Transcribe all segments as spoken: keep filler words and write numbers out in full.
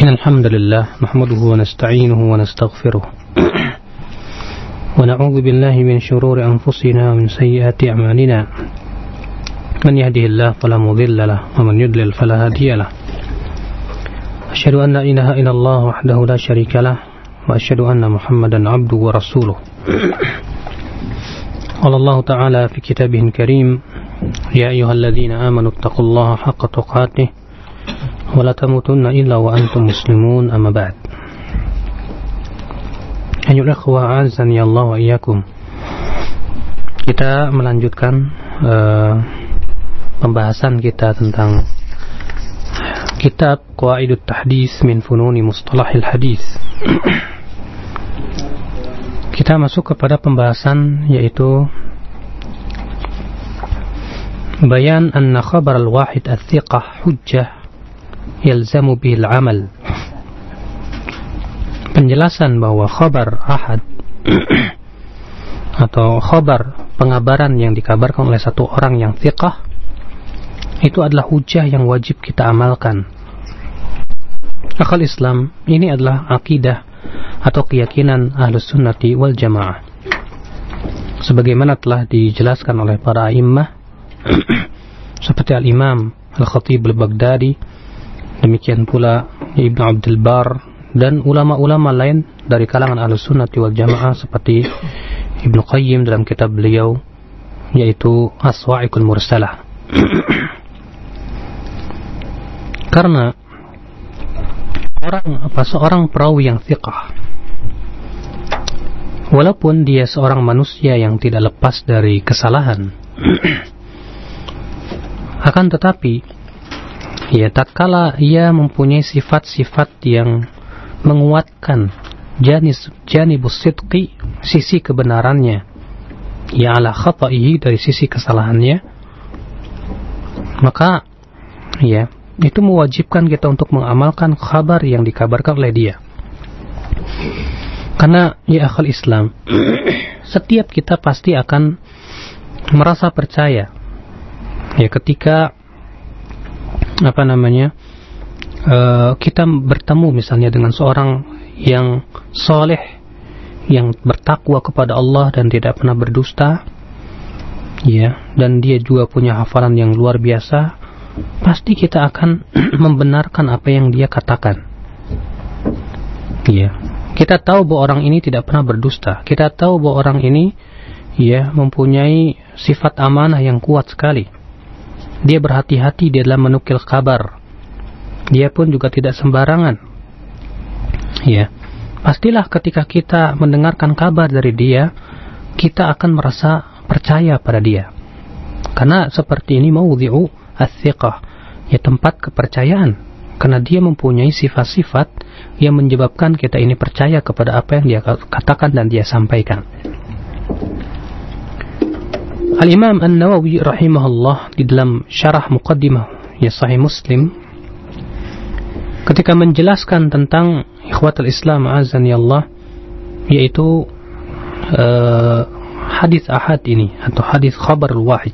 الحمد لله نحمده ونستعينه ونستغفره ونعوذ بالله من شرور أنفسنا ومن سيئات أعمالنا من يهده الله فلا مضل له ومن يضلل فلا هادي له أشهد أن لا إله إلا الله وحده لا شريك له وأشهد أن محمدا عبده ورسوله قال الله تعالى في كتابه الكريم يا أيها الذين آمنوا اتقوا الله حق تقاته ولا تموتن إلا وأنتم مسلمون أما بعد. Ayyuhal ikhwah azani Allah wa iyyakum. Kita melanjutkan uh, pembahasan kita tentang kitab Qawaidut Tahdits min Fununi Mustalahil Hadits. Kita masuk kepada pembahasan yaitu bayan anna khabar al-wahid al-thiqah hujjah yalzamu bihil amal. Penjelasan bahwa khabar ahad atau khabar pengabaran yang dikabarkan oleh satu orang yang thiqah itu adalah hujjah yang wajib kita amalkan. Akal Islam ini adalah akidah atau keyakinan Ahlus Sunnati wal Jamaah sebagaimana telah dijelaskan oleh para a'immah seperti Al-Imam Al-Khatib Al-Baghdadi, demikian pula Ibnu Abdul Bar dan ulama-ulama lain dari kalangan Ahlus Sunnati wal Jamaah seperti Ibnu Qayyim dalam kitab beliau yaitu As-Sawa'iqul Mursalah. Karena orang apa seorang perawi yang thiqah, walaupun dia seorang manusia yang tidak lepas dari kesalahan, akan tetapi ya tatkala ia mempunyai sifat-sifat yang menguatkan janis janibus sidqi, sisi kebenarannya, ya ala khata'ihi, dari sisi kesalahannya, maka ya itu mewajibkan kita untuk mengamalkan kabar yang dikabarkan oleh dia. Karena ya akhal Islam, setiap kita pasti akan merasa percaya ya ketika apa namanya uh, kita bertemu misalnya dengan seorang yang soleh, yang bertakwa kepada Allah dan tidak pernah berdusta, ya, dan dia juga punya hafalan yang luar biasa, pasti kita akan membenarkan apa yang dia katakan. Ya, kita tahu bahwa orang ini tidak pernah berdusta, kita tahu bahwa orang ini ya mempunyai sifat amanah yang kuat sekali. Dia berhati-hati di dalam menukil kabar. Dia pun juga tidak sembarangan. Ya, pastilah ketika kita mendengarkan kabar dari dia, kita akan merasa percaya pada dia. Karena seperti ini mawdhi'u ats-thiqah, ya tempat kepercayaan. Karena dia mempunyai sifat-sifat yang menyebabkan kita ini percaya kepada apa yang dia katakan dan dia sampaikan. Al-Imam An-Nawawi rahimahullah di dalam syarah muqaddimah ya Sahih Muslim, ketika menjelaskan tentang ikhwatul Islam azani Allah, yaitu uh, hadis ahad ini atau hadis khabar al-wahid,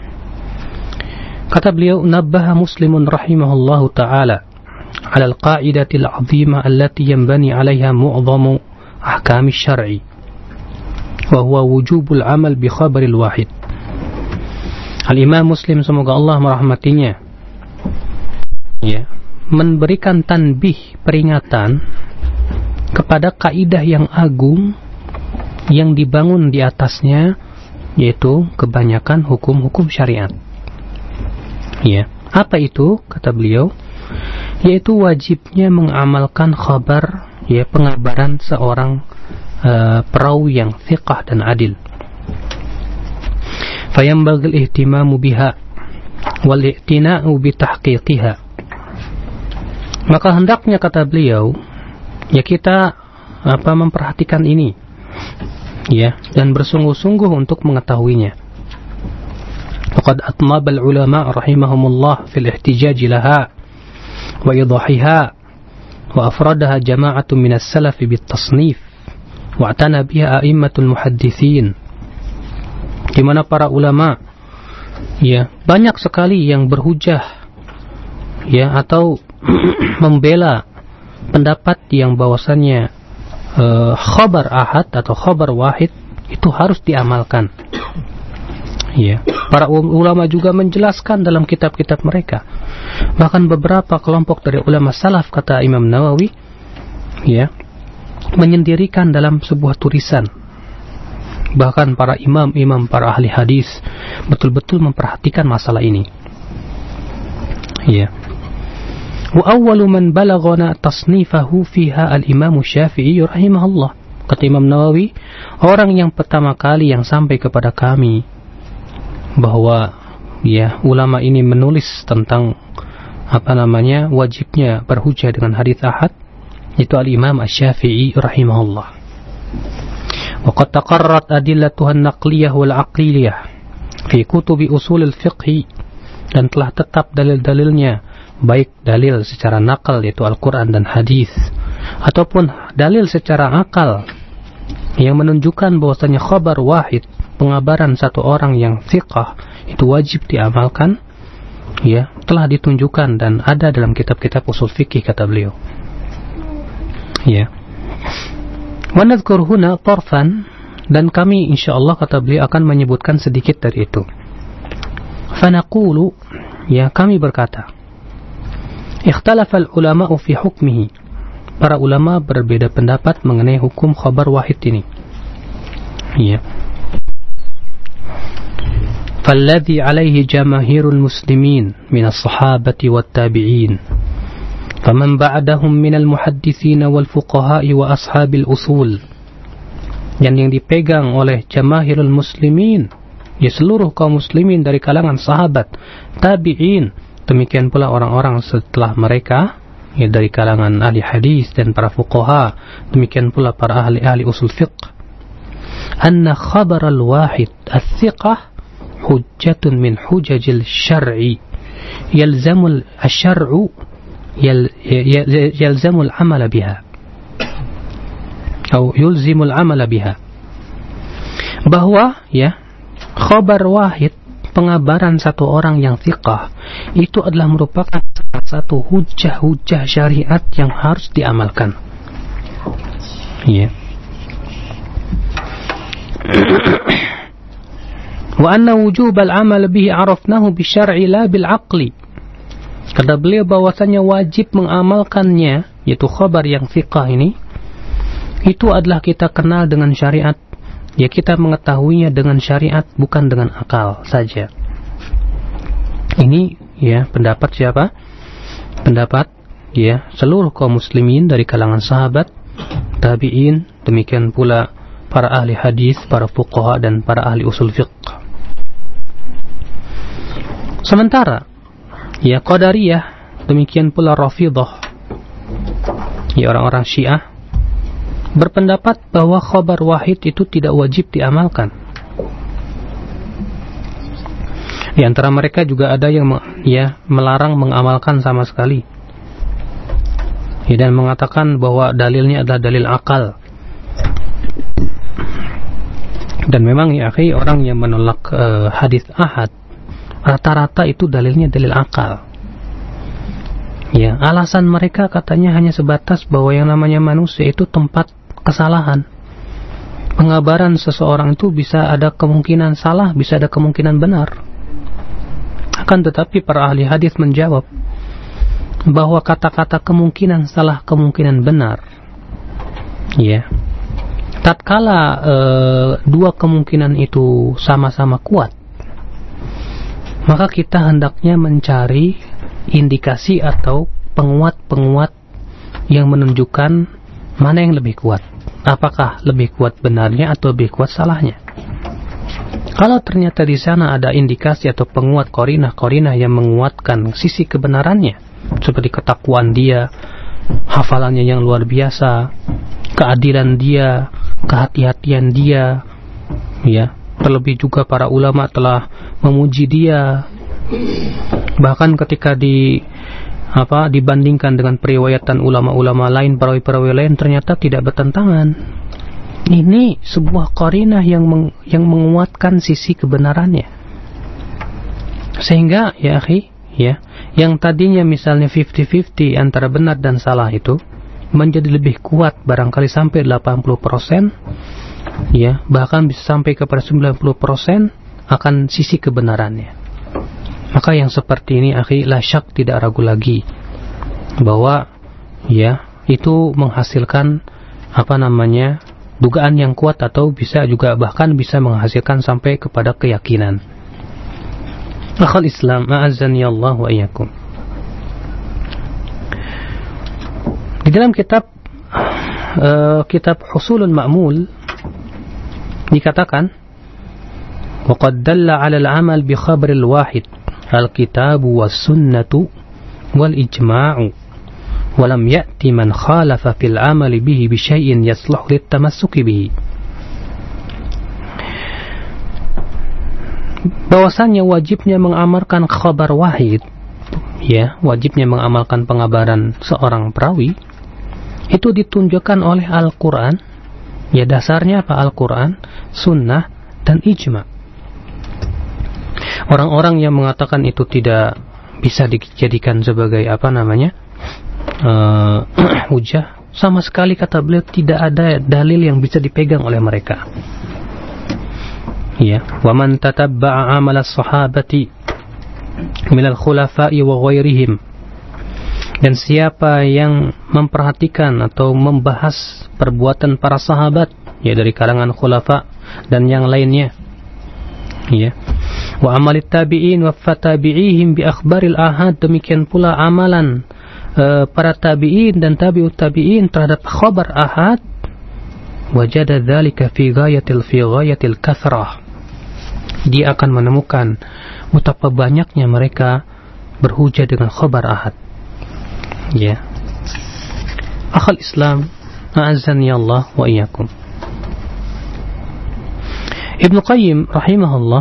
kata beliau, nabbaha Muslimun rahimahullahu ta'ala ala al-qa'idati al-'azimah allati yanbani 'alayha mu'dhamu ahkam asy-syar'i wa huwa wujubul 'amal bi khabar al-wahid. Al-Imam Muslim, semoga Allah merahmatinya, ya, memberikan tanbih, peringatan kepada kaidah yang agung yang dibangun di atasnya, yaitu kebanyakan hukum-hukum syariat. Ya, apa itu? Kata beliau, yaitu wajibnya mengamalkan khabar, ya, pengabaran seorang uh, perawi yang thiqah dan adil. Fayambaghi al-ihtimamu biha wal i'tina'u bi tahqiqiha. Maka hendaknya, kata beliau, ya kita apa memperhatikan ini, ya, dan bersungguh-sungguh untuk mengetahuinya. Faqad atnaba al-ulama rahimahumullah fil ihtijaj laha wa idahiha wa afradaha jama'atun min as-salaf bit tasnif wa atana biha a'immatul muhadditsin, di mana para ulama ya banyak sekali yang berhujah ya atau membela pendapat yang bahwasannya uh, khabar ahad atau khabar wahid itu harus diamalkan. Ya, para ulama juga menjelaskan dalam kitab-kitab mereka. Bahkan beberapa kelompok dari ulama salaf, kata Imam Nawawi, ya, menyendirikan dalam sebuah tulisan. Bahkan para imam-imam, para ahli hadis betul-betul memperhatikan masalah ini. Ya. Wa awwalu man balaghana tasnifahu fiha al-Imam Syafi'i rahimahullah. Kata Imam Nawawi, orang yang pertama kali yang sampai kepada kami bahwa ya ulama ini menulis tentang apa namanya wajibnya berhujjah dengan hadis ahad itu al-Imam Asy-Syafi'i rahimahullah. Wa qad taqarrat adillatuha an-naqliyah wal 'aqliyah fi kutubi usul al-fiqh, dan telah tetap dalil-dalilnya, baik dalil secara nakal yaitu Al-Quran dan hadis, ataupun dalil secara akal yang menunjukkan bahwasanya khabar wahid, pengabaran satu orang yang thiqah itu wajib diamalkan, ya, telah ditunjukkan dan ada dalam kitab-kitab usul fikih, kata beliau. Ya. Wa nadhkur huna tarfan, dan kami insyaallah, kata beliau, akan menyebutkan sedikit dari itu. Fa naqulu, ya, kami berkata, ikhtalafa al-ulama'u fi hukmihi. Para ulama berbeda pendapat mengenai hukum khabar wahid ini. Ya. فالذي عليه جماهير المسلمين من الصحابة والتابعين فمن بعدهم من المحدثين والفقهاء وأصحاب الأصول, dan yang dipegang oleh jamaahirul muslimin, ya seluruh kaum muslimin dari kalangan sahabat, tabi'in, demikian pula orang-orang setelah mereka, ya dari kalangan ahli hadis dan para fuqaha, demikian pula para ahli-ahli usul fiqh, anna khabar al-wahid al-thiqah hujjatun min hujajil syar'i yalzamul asy-syar'u yalzamul amala biha atau yulzimul amala biha, bahwa ya khabar wahid, pengabaran satu orang yang thiqah, itu adalah merupakan salah satu hujah-hujah syariat yang harus diamalkan. Ya. Wa anna wujub al-amal bihi arafnahu bisyar'i la bil aqli. Kata beliau bahwasanya wajib mengamalkannya, yaitu khabar yang thiqah ini, itu adalah kita kenal dengan syariat. Ya, kita mengetahuinya dengan syariat, bukan dengan akal saja. Ini ya pendapat siapa? Pendapat ya seluruh kaum muslimin dari kalangan sahabat, tabi'in, demikian pula para ahli hadis, para fuqaha, dan para ahli usul fiqh. Sementara ya Qadariyah, demikian pula Rafidhah, ya orang-orang Syiah, berpendapat bahwa khabar wahid itu tidak wajib diamalkan. Di antara mereka juga ada yang ya melarang mengamalkan sama sekali, ya, dan mengatakan bahwa dalilnya adalah dalil akal. Dan memang ya akhi, orang yang menolak uh, hadis ahad rata-rata itu dalilnya dalil akal. Ya, alasan mereka katanya hanya sebatas bahwa yang namanya manusia itu tempat kesalahan. Pengabaran seseorang itu bisa ada kemungkinan salah, bisa ada kemungkinan benar. Akan tetapi para ahli hadis menjawab bahwa kata-kata kemungkinan salah, kemungkinan benar, ya, tatkala e, dua kemungkinan itu sama-sama kuat, maka kita hendaknya mencari indikasi atau penguat-penguat yang menunjukkan mana yang lebih kuat. Apakah lebih kuat benarnya atau lebih kuat salahnya? Kalau ternyata di sana ada indikasi atau penguat korinah-korinah yang menguatkan sisi kebenarannya, seperti ketakwaan dia, hafalannya yang luar biasa, keadilan dia, kehati-hatian dia, ya, terlebih juga para ulama telah memuji dia, bahkan ketika di apa dibandingkan dengan periwayatan ulama-ulama lain, perawi-perawi lain ternyata tidak bertentangan. Ini sebuah qarinah yang meng, yang menguatkan sisi kebenarannya. Sehingga ya akhi, ya, yang tadinya misalnya fifty fifty antara benar dan salah itu, menjadi lebih kuat, barangkali sampai delapan puluh persen, ya, bahkan bisa sampai kepada sembilan puluh persen akan sisi kebenarannya. Maka yang seperti ini, akhi, la syak, tidak ragu lagi bahwa ya itu menghasilkan apa namanya dugaan yang kuat, atau bisa juga bahkan bisa menghasilkan sampai kepada keyakinan. Akhal Islam, a'azzani Allah wa iyyakum. Di dalam kitab uh, kitab Husulul Ma'mul dikatakan, wa qad dalla 'ala al-'amal bi khabaril wahid al-kitab was sunnatu wal ijma'u wa lam ya'ti man khalafa fil 'amali bihi bi syai'in yasluh lit tamassuki bihi. Bahwasannya wajibnya mengamalkan khabar wahid, ya, wajibnya mengamalkan pengabaran seorang perawi itu ditunjukkan oleh Al-Quran, ya, dasarnya apa? Al-Quran, sunnah, dan ijma. Orang-orang yang mengatakan itu tidak bisa dijadikan sebagai apa namanya uh, hujah, sama sekali kata beliau tidak ada dalil yang bisa dipegang oleh mereka. Ya, wa man tatabba'a amal as-sahabati minal khulafa'i wa ghairihim, dan siapa yang memperhatikan atau membahas perbuatan para sahabat, ya, dari kalangan khulafa dan yang lainnya, ya, wa amalit tabi'in wa fatabi'ihim bi akhbaril ahad, demikian pula amalan uh, para tabi'in dan tabi'ut tabi'in terhadap khabar ahad, wajada dzalika fi ghayatil fi ghayatil kathrah, dia akan menemukan betapa banyaknya mereka berhujah dengan khabar ahad. Ya, akhal Islam, a'azzani Allah wa iyyakum. Ibnu Qayyim rahimahullah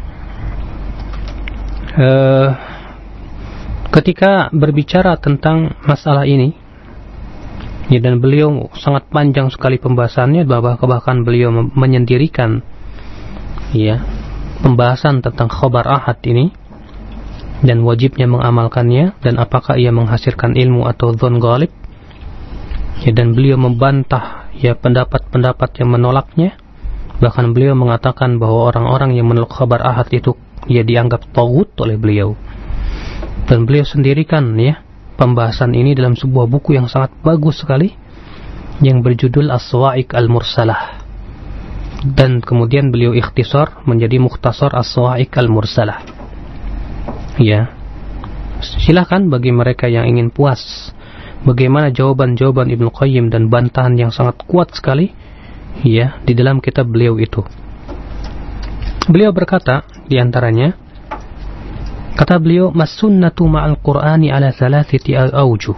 uh, ketika berbicara tentang masalah ini, ya, dan beliau sangat panjang sekali pembahasannya, bahwa bahkan beliau menyendirikan, ya, pembahasan tentang khabar ahad ini dan wajibnya mengamalkannya, dan apakah ia menghasilkan ilmu atau dzon ghalib, ya, dan beliau membantah, ya, pendapat-pendapat yang menolaknya. Bahkan beliau mengatakan bahwa orang-orang yang menolak khabar ahad itu, ya, dianggap taghut oleh beliau. Dan beliau sendirikan, ya, pembahasan ini dalam sebuah buku yang sangat bagus sekali yang berjudul As-Sawa'iq Al-Mursalah, dan kemudian beliau ikhtisar menjadi Mukhtasar As-Sawa'iq Al-Mursalah. Ya, silakan bagi mereka yang ingin puas bagaimana jawaban-jawaban Ibnu Qayyim dan bantahan yang sangat kuat sekali, ya, di dalam kitab beliau itu. Beliau berkata di antaranya, kata beliau, mas-sunnatu ma'al Qur'ani ala thalathati awjuh.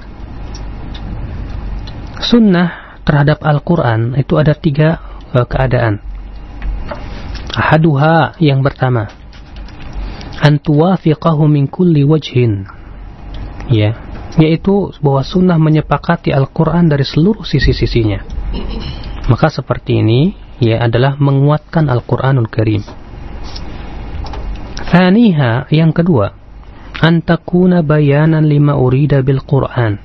Sunnah terhadap Al-Quran itu ada tiga uh, keadaan. Ahaduha, yang pertama, antuwafiqahu min kulli wajhin, ya, yaitu bahwa sunnah menyepakati Al-Quran dari seluruh sisi-sisinya. Maka seperti ini, ya, adalah menguatkan Al-Quranul Karim. Thaniha, yang kedua, antakuna bayanan lima urida bil Quran,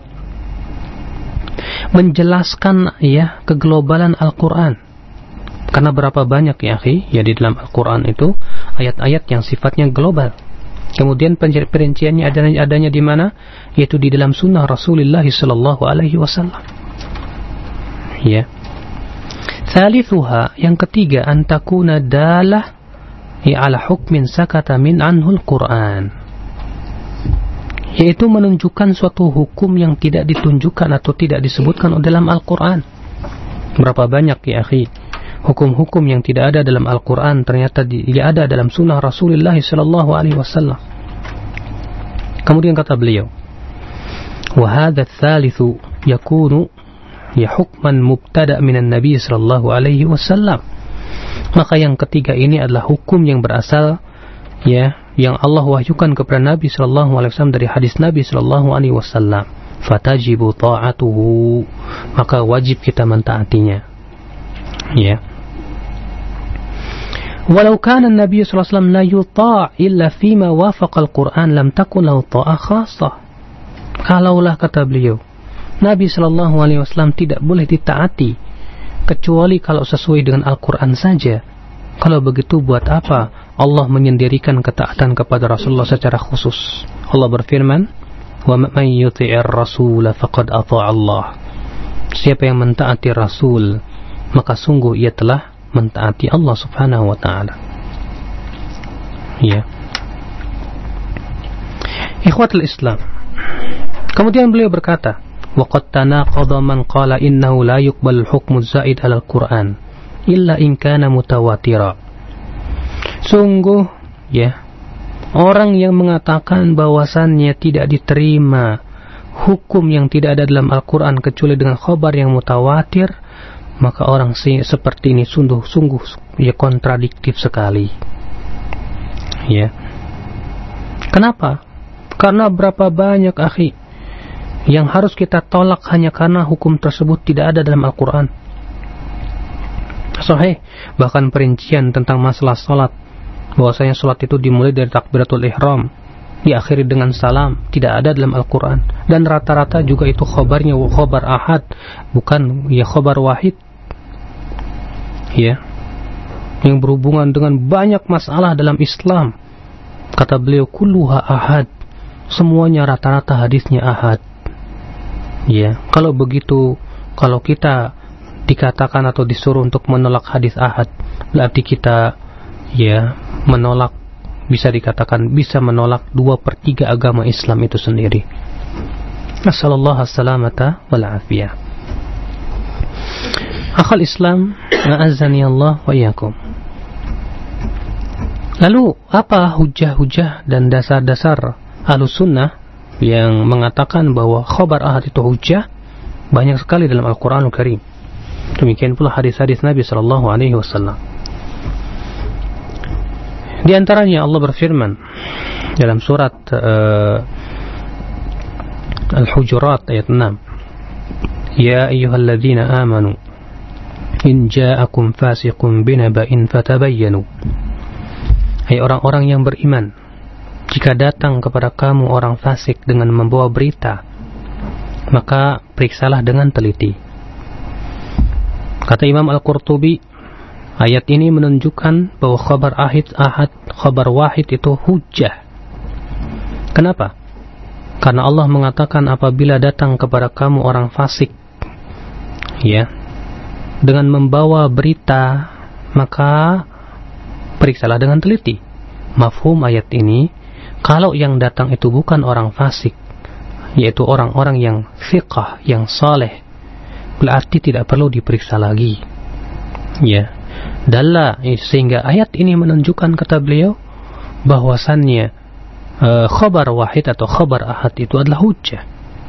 menjelaskan, ya, keglobalan Al-Quran. Karena berapa banyak, ya, akhi, ya, di dalam Al-Quran itu ayat-ayat yang sifatnya global. Kemudian perinciannya adanya, adanya di mana? Yaitu di dalam sunnah Rasulullah sallallahu alaihi wasallam. Ya. Thalithuha, yang ketiga, antakuna dalah, ya, ala hukmin sakata min anhul Quran, yaitu menunjukkan suatu hukum yang tidak ditunjukkan atau tidak disebutkan dalam Al-Quran. Berapa banyak, ya, akhi, hukum-hukum yang tidak ada dalam Al-Quran ternyata tidak ada dalam sunnah Rasulullah sallallahu alaihi wasallam. Kemudian kata beliau, wa hadha tsalitsu yakunu, ya, hukman mubtada' minan nabi sallallahu alaihi wasallam. Maka yang ketiga ini adalah hukum yang berasal, ya, yang Allah wahyukan kepada Nabi sallallahu alaihi wasallam dari hadis Nabi sallallahu alaihi wasallam. Fatajibu ta'atuhu, maka wajib kita mentaatinya. Ya. Walau kana Nabi sallallahu alaihi wasallam la yuta' illa fima wafaqa al-Quran lam takun lahu ta'ah khassah. Kalaulah, kata beliau, Nabi Shallallahu Alaihi Wasallam tidak boleh ditaati kecuali kalau sesuai dengan Al-Quran saja. Kalau begitu buat apa Allah menyendirikan ketaatan kepada Rasulullah secara khusus? Allah berfirman, "Wa man yuti'ir rasul faqad ata'a Allah." Siapa yang mentaati Rasul, maka sungguh ia telah mentaati Allah Subhanahu wa taala. Ya. Ikhwatul Islam. Kemudian beliau berkata, "Wa qad tanaqadha man qala innahu la yuqbal al-hukmu zaid 'ala al-Qur'an illa in kana mutawatira." Sungguh, ya, orang yang mengatakan bahwasannya tidak diterima hukum yang tidak ada dalam Al-Quran kecuali dengan khabar yang mutawatir, maka orang seperti ini sungguh-sungguh ya kontradiktif sekali. Ya. Kenapa? Karena berapa banyak akhi yang harus kita tolak hanya karena hukum tersebut tidak ada dalam Al-Quran. Sahih, bahkan perincian tentang masalah salat, bahwasanya salat itu dimulai dari takbiratul ihram, diakhiri dengan salam, tidak ada dalam Al-Quran. Dan rata-rata juga itu khabarnya khabar ahad, bukan ya khabar wahid, ya, yang berhubungan dengan banyak masalah dalam Islam. Kata beliau, kulluha ahad, semuanya rata-rata hadisnya ahad. Ya, kalau begitu, kalau kita dikatakan atau disuruh untuk menolak hadis ahad, berarti kita ya menolak, bisa dikatakan bisa menolak dua per tiga agama Islam itu sendiri. Nasallallahu as-salamata wal afiyah. Akhal Islam, a'azzani Allah wa iyyakum. Lalu apa hujah-hujah dan dasar-dasar Ahlussunnah yang mengatakan bahwa khabar ahad itu hujah? Banyak sekali dalam Al-Quranul Karim. Demikian pula hadis-hadis Nabi sallallahu alaihi wasallam. Di antaranya Allah berfirman dalam surat uh, Al-Hujurat ayat enam, "Ya ayyuhalladzina amanu in ja'akum fasiqun binaba'in fatabayyanu." Hai orang-orang yang beriman, jika datang kepada kamu orang fasik dengan membawa berita, maka periksalah dengan teliti. Kata Imam Al-Qurtubi, ayat ini menunjukkan bahwa khabar ahad, ahad, khabar wahid itu hujjah. Kenapa? Karena Allah mengatakan apabila datang kepada kamu orang fasik, ya, dengan membawa berita, maka periksalah dengan teliti. Mafhum ayat ini, kalau yang datang itu bukan orang fasik, yaitu orang-orang yang thiqah, yang saleh, berarti tidak perlu diperiksa lagi. Ya. Dalla, sehingga ayat ini menunjukkan, kata beliau, bahwasannya uh, khabar wahid atau khabar ahad itu adalah hujjah.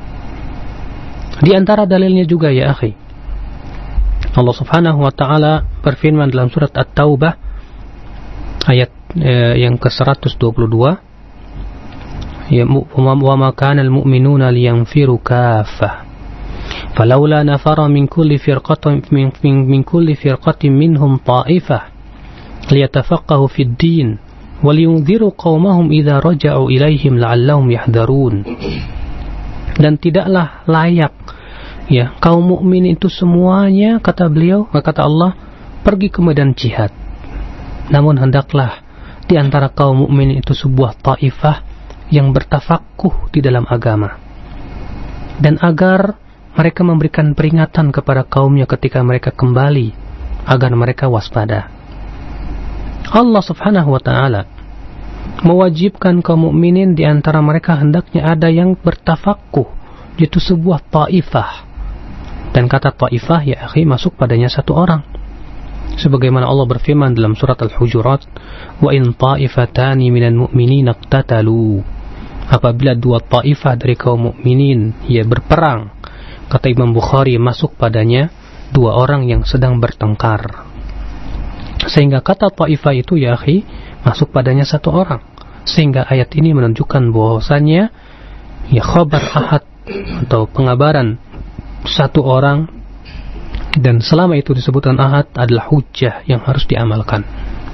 Di antara dalilnya juga ya akhi, Allah Subhanahu wa taala berfirman dalam surat At-Taubah ayat uh, yang ke seratus dua puluh dua, ya, wa ma kana al-mu'minuna liyanfiru kaffah فلولا نفر من كل فرقة من, من, من كل فرقة منهم طائفة ليتفقهوا في الدين ولينذروا قومهم إذا رجعوا إليهم لعلهم يحذرون. Dan tidaklah layak ya kaum mukmin itu semuanya, kata beliau, kata Allah, pergi ke medan jihad. Namun hendaklah di antara kaum mukmin itu sebuah taifah yang bertafaqquh di dalam agama, dan agar mereka memberikan peringatan kepada kaumnya ketika mereka kembali, agar mereka waspada. Allah Subhanahu wa taala mewajibkan kaum mukminin di antara mereka hendaknya ada yang bertafaqquh, yaitu sebuah taifah. Dan kata taifah ya akhi masuk padanya satu orang. Sebagaimana Allah berfirman dalam surat Al-Hujurat, "Wa in ta'ifatani minal mu'minina iqtatalu." Apabila dua taifah dari kaum mukminin ya berperang, kata Imam Bukhari, masuk padanya dua orang yang sedang bertengkar. Sehingga kata taifah itu ya akhi masuk padanya satu orang. Sehingga ayat ini menunjukkan bahwasannya ya khabar ahad atau pengabaran satu orang, dan selama itu disebutkan ahad, adalah hujjah yang harus diamalkan.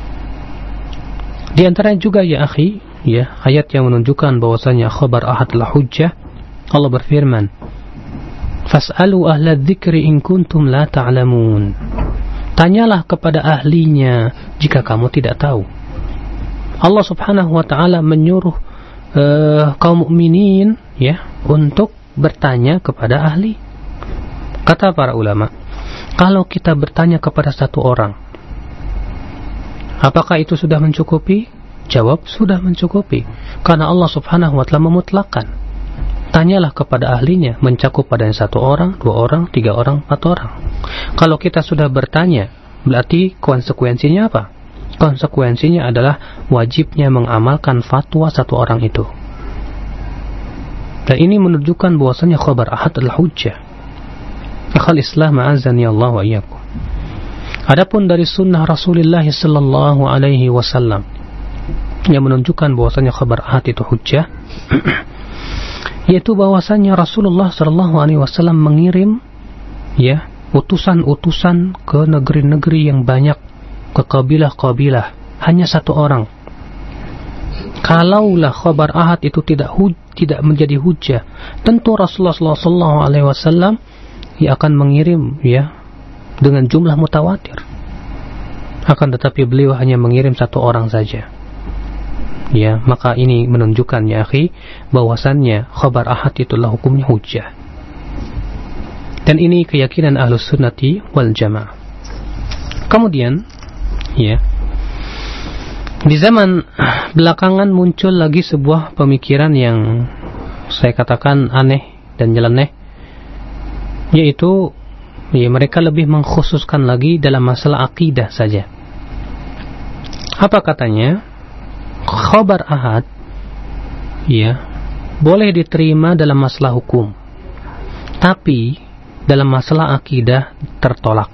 Di antaranya juga ya akhi ya ayat yang menunjukkan bahwasannya khabar ahad adalah hujjah. Allah berfirman, Fas'alu ahla dzikri in kuntum la ta'lamun. Tanyalah kepada ahlinya jika kamu tidak tahu. Allah Subhanahu wa taala menyuruh uh, kaum mukminin ya untuk bertanya kepada ahli. Kata para ulama, kalau kita bertanya kepada satu orang, apakah itu sudah mencukupi? Jawab, sudah mencukupi. Karena Allah Subhanahu wa taala memutlakkan. Tanyalah kepada ahlinya, mencakup pada satu orang, dua orang, tiga orang, empat orang. Kalau kita sudah bertanya, berarti konsekuensinya apa? Konsekuensinya adalah wajibnya mengamalkan fatwa satu orang itu. Dan ini menunjukkan bahwasanya khabar ahad adalah hujjah. Akhal Islam ma'azani Allah wa iyyakum. Adapun dari sunnah Rasulullah sallallahu alaihi wasallam yang menunjukkan bahwasanya khabar ahad itu hujjah, yaitu bahwasanya Rasulullah sallallahu alaihi wasallam mengirim ya utusan-utusan ke negeri-negeri yang banyak, ke kabilah-kabilah, hanya satu orang. Kalaulah khabar ahad itu tidak huj, tidak menjadi hujjah, tentu Rasulullah sallallahu alaihi wasallam ia akan mengirim ya dengan jumlah mutawatir. Akan tetapi beliau hanya mengirim satu orang saja. Ya, maka ini menunjukkan ya akhi bahwasannya khabar ahad itulah hukumnya hujjah. Dan ini keyakinan Ahlus Sunnati wal Jamaah. Kemudian ya, di zaman belakangan muncul lagi sebuah pemikiran yang saya katakan aneh dan nyeleneh, yaitu ya, mereka lebih mengkhususkan lagi dalam masalah akidah saja. Apa katanya? Khabar ahad ya boleh diterima dalam masalah hukum, tapi dalam masalah akidah tertolak.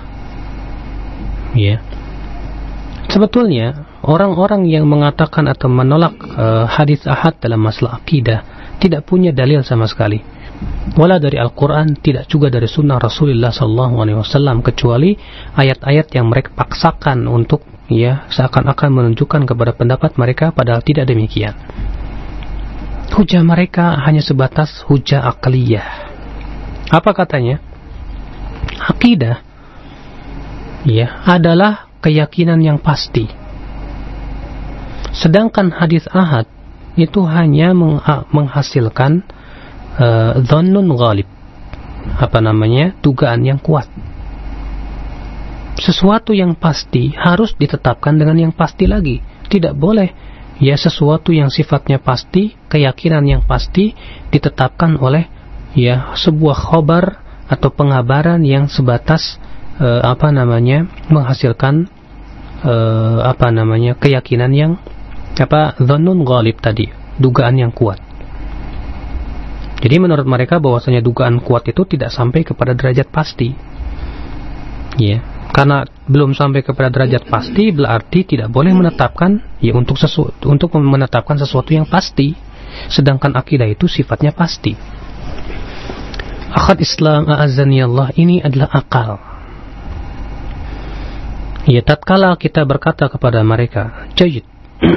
Ya. Sebetulnya orang-orang yang mengatakan atau menolak uh, hadis ahad dalam masalah akidah tidak punya dalil sama sekali. Wala dari Al-Quran, tidak juga dari sunnah Rasulullah sallallahu alaihi wasallam, kecuali ayat-ayat yang mereka paksakan untuk ya seakan-akan menunjukkan kepada pendapat mereka, padahal tidak demikian. Hujah mereka hanya sebatas hujah akliyah. Apa katanya? Akidah ya adalah keyakinan yang pasti. Sedangkan hadis ahad itu hanya menghasilkan dhannun uh, ghalib. Apa namanya? Dugaan yang kuat. Sesuatu yang pasti harus ditetapkan dengan yang pasti lagi. Tidak boleh ya sesuatu yang sifatnya pasti, keyakinan yang pasti ditetapkan oleh ya sebuah khabar atau pengabaran yang sebatas uh, apa namanya menghasilkan uh, apa namanya keyakinan yang apa dhannun ghalib tadi, dugaan yang kuat. Jadi menurut mereka bahwasanya dugaan kuat itu tidak sampai kepada derajat pasti. Ya, karena belum sampai kepada derajat pasti berarti tidak boleh menetapkan ya untuk sesuatu, untuk menetapkan sesuatu yang pasti. Sedangkan akidah itu sifatnya pasti. Akhad Islam a'azzani Allah, ini adalah akal. Ya, tatkala kita berkata kepada mereka, "Jayyid,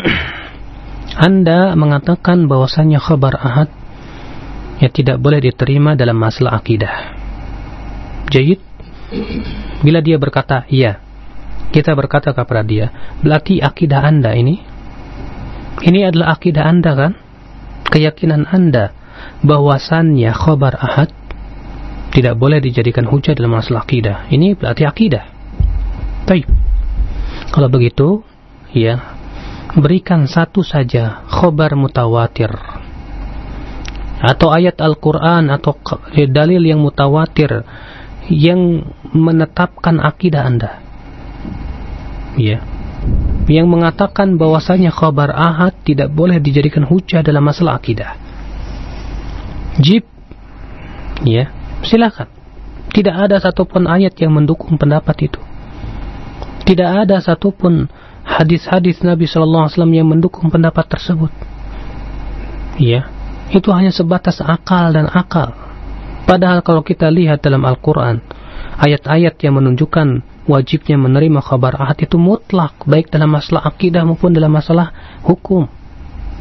Anda mengatakan bahwasanya khabar ahad ya tidak boleh diterima dalam masalah akidah." Jayyid. Bila dia berkata iya, kita berkata kepada dia, berarti akidah Anda ini ini adalah akidah Anda kan? Keyakinan Anda bahwasannya khabar ahad tidak boleh dijadikan hujah dalam masalah akidah. Ini berarti akidah. Baik. Kalau begitu, ya, berikan satu saja khabar mutawatir atau ayat Al-Quran atau dalil yang mutawatir yang menetapkan akidah Anda, ya, yang mengatakan bahwasanya khabar ahad tidak boleh dijadikan hujah dalam masalah akidah. Jib, ya, silakan. Tidak ada satupun ayat yang mendukung pendapat itu. Tidak ada satupun hadis-hadis Nabi shallallahu alaihi wasallam yang mendukung pendapat tersebut. Ya, itu hanya sebatas akal dan akal. Padahal kalau kita lihat dalam Al-Quran, ayat-ayat yang menunjukkan wajibnya menerima khabar ahad itu mutlak, baik dalam masalah akidah maupun dalam masalah hukum.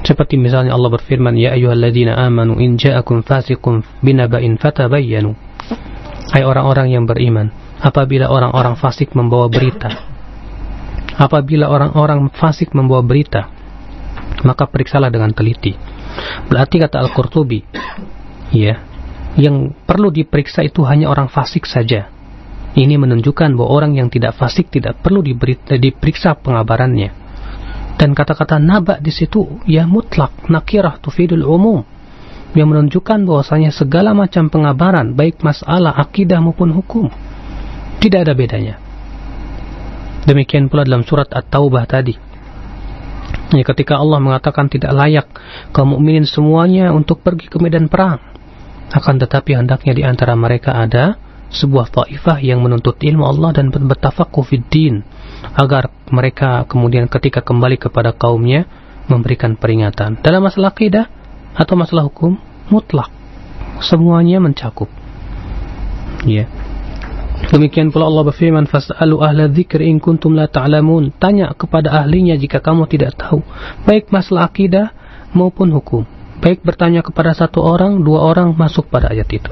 Seperti misalnya Allah berfirman, ya ayyuhalladzina amanu in ja'akum fasiqun binaba'in fatabayyanu. Hai orang-orang yang beriman, apabila orang-orang fasik membawa berita, apabila orang-orang fasik membawa berita, maka periksalah dengan teliti. Berarti kata Al-Qurtubi, ya, yang perlu diperiksa itu hanya orang fasik saja. Ini menunjukkan bahwa orang yang tidak fasik tidak perlu diberita, diperiksa pengabarannya. Dan kata-kata naba di situ ya mutlak, nakirah tufidul umum, yang menunjukkan bahwasanya segala macam pengabaran, baik masalah akidah maupun hukum, tidak ada bedanya. Demikian pula dalam surat At-Taubah tadi, ya, ketika Allah mengatakan tidak layak kaum mukminin semuanya untuk pergi ke medan perang, akan tetapi hendaknya di antara mereka ada sebuah taifah yang menuntut ilmu Allah dan bertafaqquh fid din, agar mereka kemudian ketika kembali kepada kaumnya memberikan peringatan. Dalam masalah akidah atau masalah hukum, mutlak, semuanya mencakup. Ya. Demikian pula Allah berfirman, fas'alu ahla dzikri in kuntum la ta'lamun. Tanya kepada ahlinya jika kamu tidak tahu, baik masalah akidah maupun hukum. Baik bertanya kepada satu orang, dua orang masuk pada ayat itu.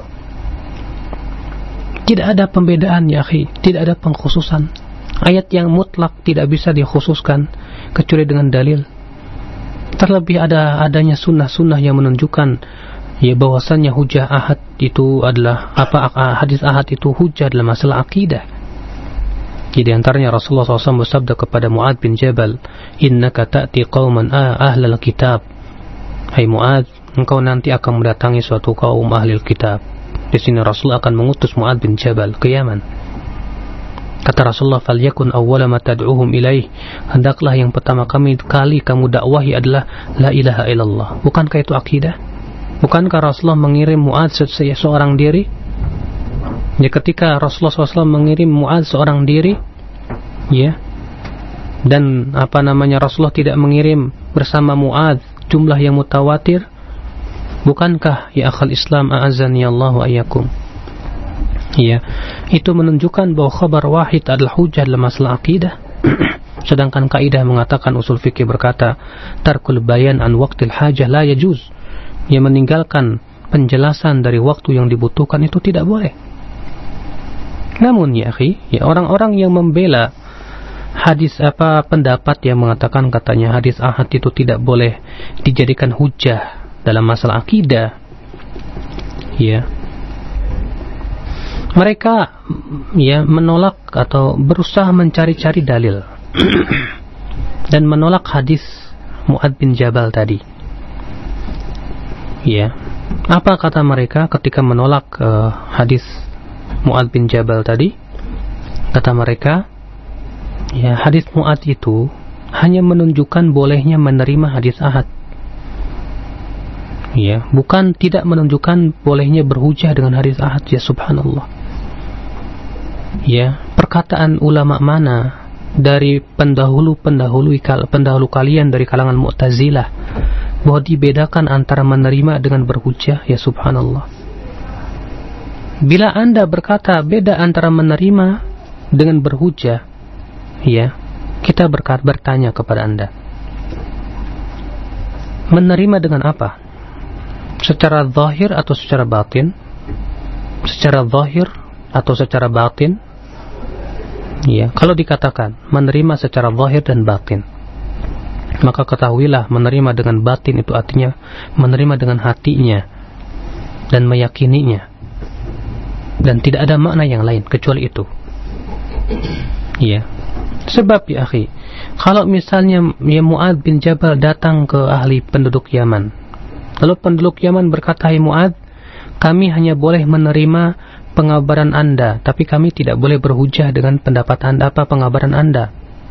Tidak ada pembedaan ya akhi, tidak ada pengkhususan. Ayat yang mutlak tidak bisa dikhususkan kecuali dengan dalil. Terlebih ada adanya sunnah-sunnah yang menunjukkan ya bahwasannya hujah ahad itu adalah apa, hadis ahad itu hujah dalam masalah akidah. Jadi antaranya Rasulullah shallallahu alaihi wasallam bersabda kepada Mu'adz bin Jabal, innaka ta'ti qauman ahlal kitab. Hai Mu'adz, engkau nanti akan mendatangi suatu kaum ahli kitab. Di sini Rasul akan mengutus Mu'adz bin Jabal ke Yaman. Kata Rasulullah, falyakun awwala ma tad'uhum ilaih, hendaklah yang pertama kami kali kamu dakwahi adalah la ilaha illallah. Bukankah itu akidah? Bukankah Rasulullah mengirim Mu'adz seorang diri? Ya, ketika Rasulullah shallallahu alaihi wasallam mengirim Mu'adz seorang diri, ya, dan apa namanya Rasulullah tidak mengirim bersama Mu'adz jumlah yang mutawatir, bukankah ya akhal Islam a'azzani Allahu ayyakum, ya, itu menunjukkan bahwa khabar wahid adalah hujah dalam masalah akidah. Sedangkan kaidah mengatakan, usul fikih berkata, tarkul bayan an waqtil hajah la yajuz, yang meninggalkan penjelasan dari waktu yang dibutuhkan itu tidak boleh. Namun ya akhi, ya, orang-orang yang membela hadis apa pendapat yang mengatakan katanya hadis ahad itu tidak boleh dijadikan hujah dalam masalah akidah, ya, mereka ya menolak atau berusaha mencari-cari dalil dan menolak hadis Mu'adz bin Jabal tadi. Ya, apa kata mereka ketika menolak uh, hadis Mu'adz bin Jabal tadi? Kata mereka, ya, hadis Mu'adz itu hanya menunjukkan bolehnya menerima hadis ahad. Ya, bukan tidak menunjukkan bolehnya berhujah dengan hadis ahad. Ya subhanallah. Ya, perkataan ulama mana dari pendahulu-pendahulu pendahulu kalian dari kalangan Mu'tazilah bahwa dibedakan antara menerima dengan berhujah? Ya subhanallah. Bila Anda berkata beda antara menerima dengan berhujah, ya, kita berkata, bertanya kepada Anda, menerima dengan apa? Secara zahir atau secara batin? Secara zahir atau secara batin? Ya, kalau dikatakan menerima secara zahir dan batin, maka ketahuilah menerima dengan batin itu artinya menerima dengan hatinya dan meyakininya, dan tidak ada makna yang lain kecuali itu. Ya, sebab ya akhi, kalau misalnya ya Mu'adz bin Jabal datang ke ahli penduduk Yaman, lalu penduduk Yaman berkata, hai Mu'adz, kami hanya boleh menerima pengabaran Anda, tapi kami tidak boleh berhujah dengan pendapat Anda, apa pengabaran Anda.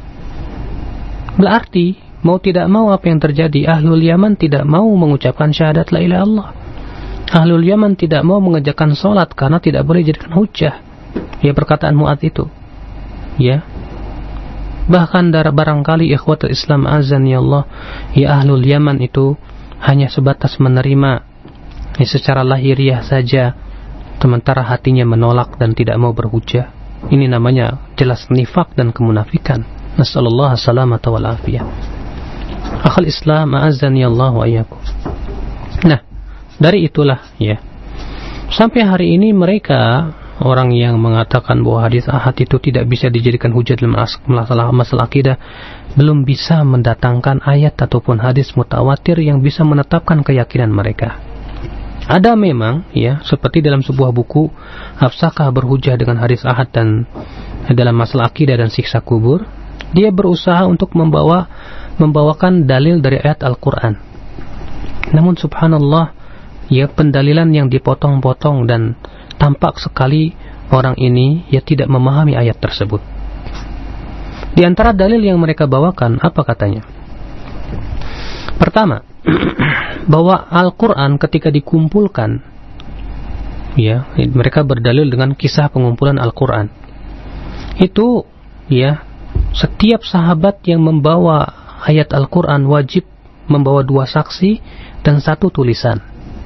Berarti mau tidak mau apa yang terjadi, Ahlul Yaman tidak mau mengucapkan syahadat la ilaha illallah. Ahlul Yaman tidak mau mengerjakan sholat karena tidak boleh jadikan hujah, ya, perkataan Mu'adz itu. Ya, bahkan darah barangkali ikhwatul Islam azani Allah, ya, Ahlul Yaman itu hanya sebatas menerima ya, secara lahiriah saja, sementara hatinya menolak dan tidak mau berhujah. Ini namanya jelas nifak dan kemunafikan. Nasallallahu salamata wal afiyah. Akhal Islam, a'azzani Allah wa iyyakum. Nah, dari itulah ya, sampai hari ini mereka, orang yang mengatakan bahwa hadis ahad itu tidak bisa dijadikan hujah dalam masalah masalah akidah, belum bisa mendatangkan ayat ataupun hadis mutawatir yang bisa menetapkan keyakinan mereka. Ada memang ya, seperti dalam sebuah buku Apsakah berhujah dengan hadis ahad dan dalam masalah akidah dan siksa kubur, dia berusaha untuk membawa membawakan dalil dari ayat Al-Quran. Namun subhanallah, ya, pendalilan yang dipotong-potong dan tampak sekali orang ini ya tidak memahami ayat tersebut. Di antara dalil yang mereka bawakan, apa katanya? Pertama, bahwa Al-Quran ketika dikumpulkan, ya, mereka berdalil dengan kisah pengumpulan Al-Quran. Itu, ya, setiap sahabat yang membawa ayat Al-Quran wajib membawa dua saksi dan satu tulisan.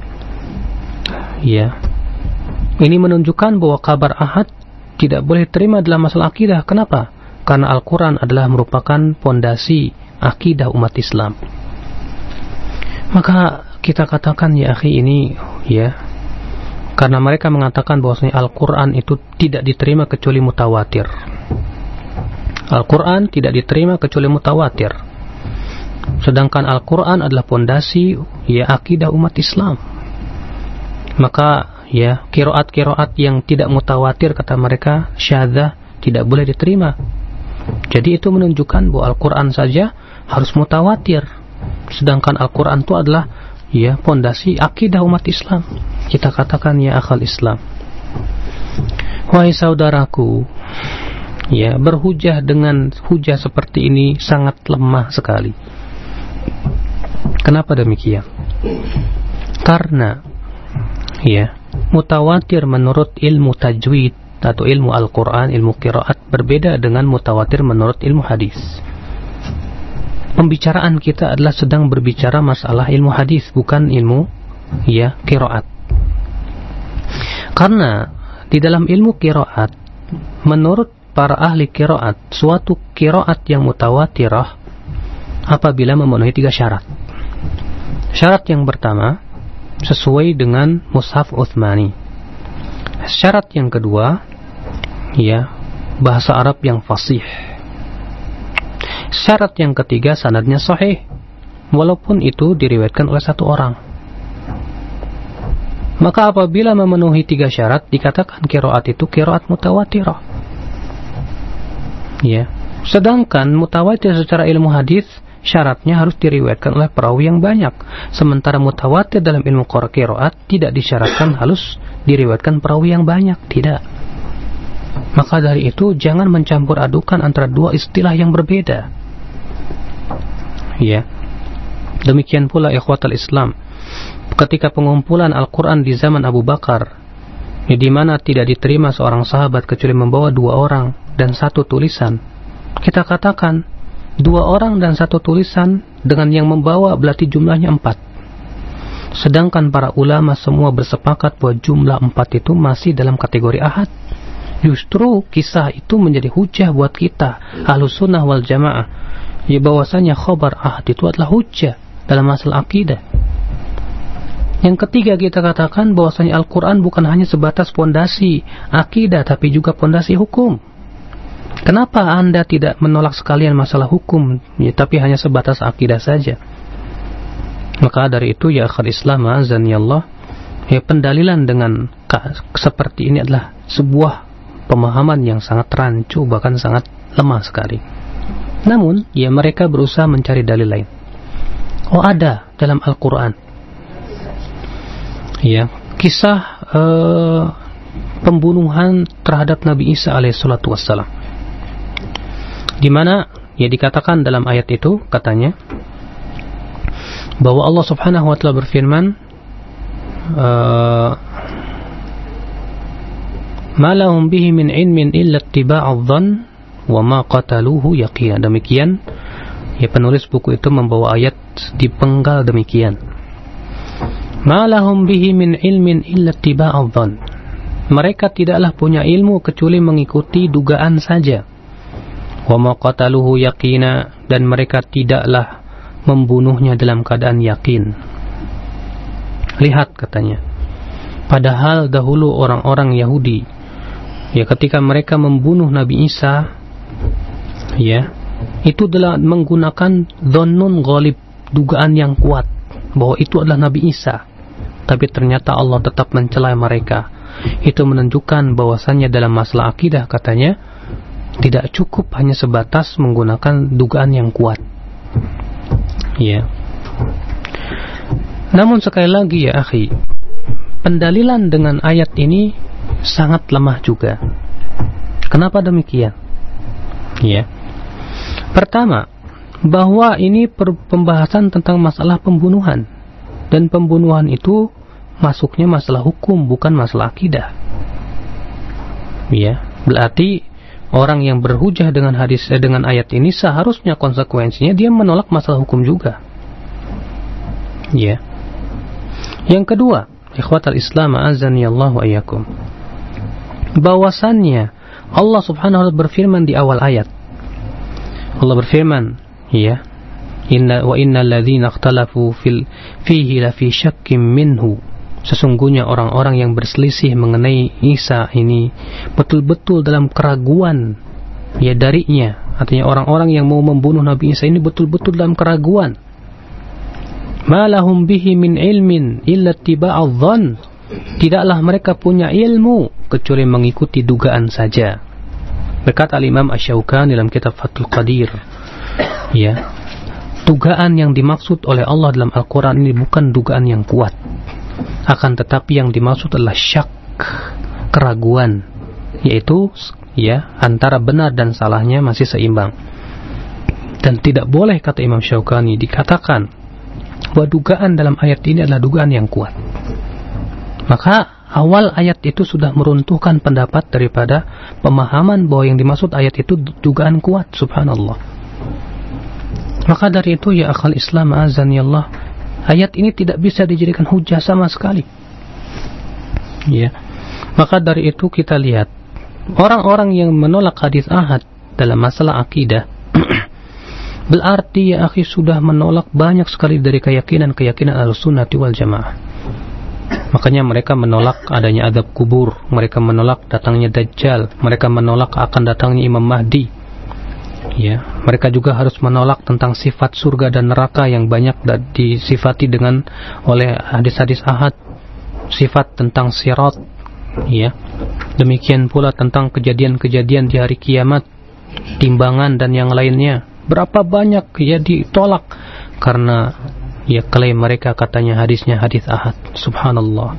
Ya, ini menunjukkan bahwa kabar ahad tidak boleh terima dalam masalah akidah. Kenapa? Karena Al-Quran adalah merupakan pondasi akidah umat Islam. Maka kita katakan ya akhi ini ya, karena mereka mengatakan bahwasanya Al-Quran itu tidak diterima kecuali mutawatir. Al-Quran tidak diterima kecuali mutawatir. Sedangkan Al-Quran adalah pondasi ya akidah umat Islam. Maka ya, qiraat-qiraat yang tidak mutawatir, kata mereka, syadzah, tidak boleh diterima. Jadi itu menunjukkan bahwa Al-Quran saja harus mutawatir. Sedangkan Al-Quran itu adalah ya pondasi akidah umat Islam. Kita katakan ya akhal Islam, wahai saudaraku, ya, berhujah dengan hujah seperti ini sangat lemah sekali. Kenapa demikian? Karena ya, mutawatir menurut ilmu tajwid atau ilmu Al-Quran, ilmu qiraat, berbeda dengan mutawatir menurut ilmu hadis. Pembicaraan kita adalah sedang berbicara masalah ilmu hadis, bukan ilmu ya qiraat. Karena di dalam ilmu qiraat, menurut para ahli qiraat, suatu qiraat yang mutawatirah apabila memenuhi tiga syarat. Syarat yang pertama, sesuai dengan mushaf Utsmani. Syarat yang kedua, ya, bahasa Arab yang fasih. Syarat yang ketiga, sanadnya sahih, walaupun itu diriwayatkan oleh satu orang. Maka apabila memenuhi tiga syarat, dikatakan qiraat itu qiraat mutawatirah. Ya. Sedangkan mutawatir secara ilmu hadis, syaratnya harus diriwayatkan oleh perawi yang banyak. Sementara mutawatir dalam ilmu qiraat tidak disyaratkan harus diriwayatkan perawi yang banyak, tidak. Maka dari itu jangan mencampur adukan antara dua istilah yang berbeda. Ya. Demikian pula ikhwatal Islam, ketika pengumpulan Al-Quran di zaman Abu Bakar, ya, di mana tidak diterima seorang sahabat kecuali membawa dua orang dan satu tulisan, kita katakan dua orang dan satu tulisan dengan yang membawa berarti jumlahnya empat. Sedangkan para ulama semua bersepakat bahwa jumlah empat itu masih dalam kategori ahad. Justru kisah itu menjadi hujah buat kita Ahlus Sunnah wal Jamaah, ya, bahwasanya khabar ahad itu adalah hujah dalam masalah akidah. Yang ketiga, kita katakan bahwasanya Al-Quran bukan hanya sebatas pondasi akidah, tapi juga pondasi hukum. Kenapa Anda tidak menolak sekalian masalah hukum, ya, tapi hanya sebatas akidah saja? Maka dari itu ya akhir Islam azanillah, ya, pendalilan dengan seperti ini adalah sebuah pemahaman yang sangat rancu, bahkan sangat lemah sekali. Namun ya, mereka berusaha mencari dalil lain. Oh, ada dalam Al-Quran, ya, kisah uh, pembunuhan terhadap Nabi Isa alaihissalatu wassalam, di mana ya dikatakan dalam ayat itu, katanya bahwa Allah Subhanahu wa taala berfirman, uh, ma lahum bihi min ilmin illa ittiba'adh dhann wa ma qataluhu yaqina. Demikian ya, penulis buku itu membawa ayat dipenggal demikian. Ma lahum bihi min ilmin illa ittiba'adh dhann. Mereka tidaklah punya ilmu kecuali mengikuti dugaan saja. Wa ma qataluhu yaqina, dan mereka tidaklah membunuhnya dalam keadaan yakin. Lihat, katanya, padahal dahulu orang-orang Yahudi, ya, ketika mereka membunuh Nabi Isa, ya, itu adalah menggunakan dhannun ghalib, dugaan yang kuat bahwa itu adalah Nabi Isa. Tapi ternyata Allah tetap mencela mereka. Itu menunjukkan bahwasannya dalam masalah akidah, katanya, tidak cukup hanya sebatas menggunakan dugaan yang kuat. Ya. Namun sekali lagi ya akhi, pendalilan dengan ayat ini sangat lemah juga. Kenapa demikian? Ya. Pertama, bahwa ini pembahasan tentang masalah pembunuhan, dan pembunuhan itu masuknya masalah hukum, bukan masalah akidah. Ya, berarti orang yang berhujah dengan hadis eh, dengan ayat ini seharusnya konsekuensinya dia menolak masalah hukum juga. Ya. Yang kedua, ikhwatal Islam azani Allah wa iyyakum, bahwasannya Allah Subhanahu wa taala berfirman di awal ayat. Allah berfirman, ya, inna wa innal ladzina ikhtalafu fil fihi la fi syakkim minhu. Sesungguhnya orang-orang yang berselisih mengenai Isa ini betul-betul dalam keraguan, ya, darinya. Artinya orang-orang yang mau membunuh Nabi Isa ini betul-betul dalam keraguan. Ma lahum bihi min ilmin illa ittiba'adh dhann. Tidaklah mereka punya ilmu kecuali mengikuti dugaan saja. Berkata Al-Imam Asy-Syaukani dalam kitab Fathul Qadir, ya, dugaan yang dimaksud oleh Allah dalam Al-Quran ini bukan dugaan yang kuat, akan tetapi yang dimaksud adalah syak, keraguan, yaitu, ya, antara benar dan salahnya masih seimbang. Dan tidak boleh, kata Imam Syaukani, dikatakan bahwa dugaan dalam ayat ini adalah dugaan yang kuat. Maka awal ayat itu sudah meruntuhkan pendapat daripada pemahaman bahwa yang dimaksud ayat itu dugaan kuat. Subhanallah. Maka dari itu ya akhal Islam azani Allah, ayat ini tidak bisa dijadikan hujah sama sekali. Ya. Maka dari itu kita lihat orang-orang yang menolak hadis ahad dalam masalah akidah berarti ya akhi sudah menolak banyak sekali dari keyakinan-keyakinan Ahlussunnah wal Jamaah. Makanya mereka menolak adanya azab kubur, mereka menolak datangnya Dajjal, mereka menolak akan datangnya Imam Mahdi. Ya, mereka juga harus menolak tentang sifat surga dan neraka yang banyak disifati dengan oleh hadis-hadis ahad, sifat tentang sirat, ya. Demikian pula tentang kejadian-kejadian di hari kiamat, timbangan dan yang lainnya. Berapa banyak ya ditolak karena ya klaim mereka katanya hadisnya hadis ahad. Subhanallah.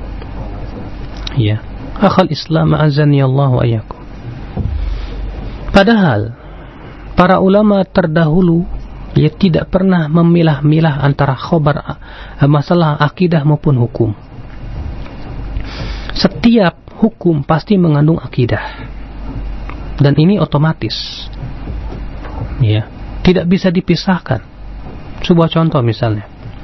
Ya, akhal Islam azani Allah wa iyyakum. Padahal para ulama terdahulu ya tidak pernah memilah-milah antara khabar masalah akidah maupun hukum. Setiap hukum pasti mengandung akidah. Dan ini otomatis. Ya, tidak bisa dipisahkan. Sebuah contoh misalnya.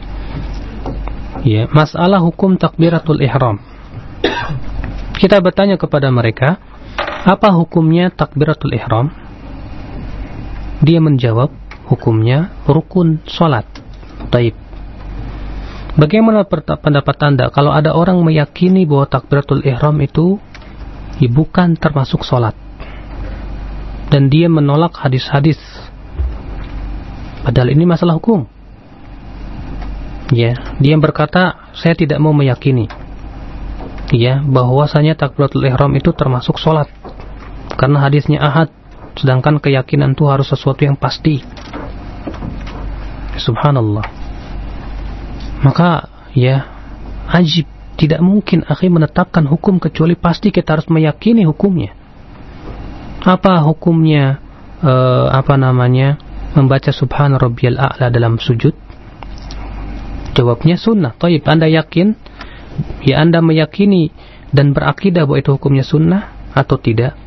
Ya, masalah hukum takbiratul ihram. Kita bertanya kepada mereka, apa hukumnya takbiratul ihram? Dia menjawab, hukumnya rukun salat. Taib. Bagaimana pendapat Anda kalau ada orang meyakini bahwa takbiratul ihram itu ya, bukan termasuk salat, dan dia menolak hadis-hadis, padahal ini masalah hukum? Ya, dia berkata, saya tidak mau meyakini, ya, bahwasanya takbiratul ihram itu termasuk salat karena hadisnya ahad, sedangkan keyakinan itu harus sesuatu yang pasti. Subhanallah. Maka ya ajib, tidak mungkin akhi menetapkan hukum kecuali pasti kita harus meyakini hukumnya. Apa hukumnya uh, apa namanya membaca subhana rabbiyal a'la dalam sujud? Jawabnya sunnah. Taib, Anda yakin? Ya, Anda meyakini dan berakidah bahwa itu hukumnya sunnah atau tidak?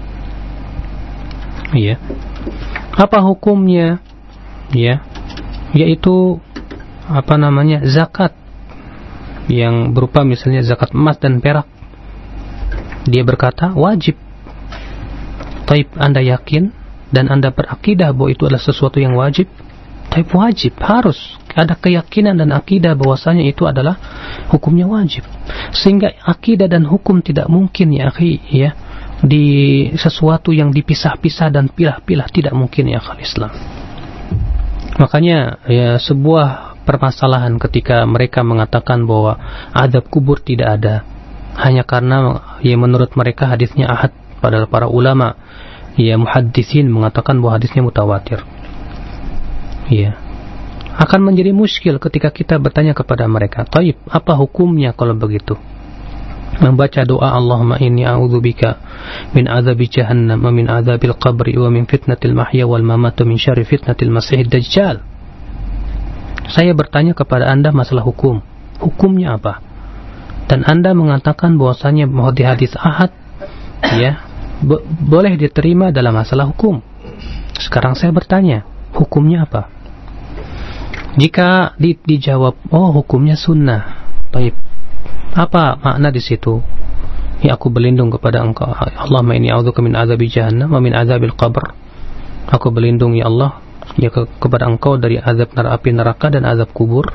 Ya. Apa hukumnya? Ya, yaitu apa namanya zakat yang berupa misalnya zakat emas dan perak. Dia berkata wajib. Taib, Anda yakin dan Anda berakidah bahwa itu adalah sesuatu yang wajib? Tapi wajib, harus ada keyakinan dan akidah bahwasanya itu adalah hukumnya wajib. Sehingga akidah dan hukum tidak mungkin ya akhi, ya, di sesuatu yang dipisah-pisah dan pilah-pilah, tidak mungkin ya akhi Islam. Makanya ya sebuah permasalahan ketika mereka mengatakan bahwa azab kubur tidak ada hanya karena ya menurut mereka hadisnya ahad, padahal para ulama ya muhaddisin mengatakan bahwa hadisnya mutawatir. Ya, akan menjadi muskil ketika kita bertanya kepada mereka, "Taib, apa hukumnya kalau begitu?" Membaca doa Allahumma inni a'udzubika min adzabi jahannam wa min adzabil qabri wa min fitnatil mahya wal mamat wa min syarri fitnatil masiihid dajjal. Saya bertanya kepada Anda masalah hukum. Hukumnya apa? Dan Anda mengatakan bahwasanya di hadis ahad ya bo- boleh diterima dalam masalah hukum. Sekarang saya bertanya, hukumnya apa? Jika di, dijawab, oh hukumnya sunnah, baik, apa makna di situ? Ya aku berlindung kepada Engkau, Allahumma inni a'udzubika min adzabi jahannam wa min adzabil qabr. Aku berlindung ya Allah ya ke, kepada Engkau dari azab api neraka dan azab kubur.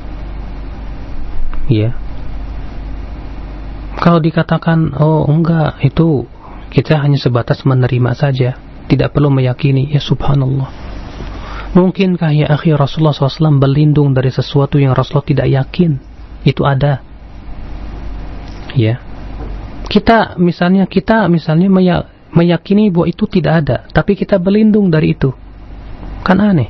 Ya. Kalau dikatakan oh enggak, itu kita hanya sebatas menerima saja, tidak perlu meyakini, ya subhanallah. Mungkinkah ya akhi Rasulullah shallallahu alaihi wasallam berlindung dari sesuatu yang Rasulullah tidak yakin itu ada? Ya, kita misalnya kita misalnya meyakini bahwa itu tidak ada, tapi kita berlindung dari itu, kan aneh?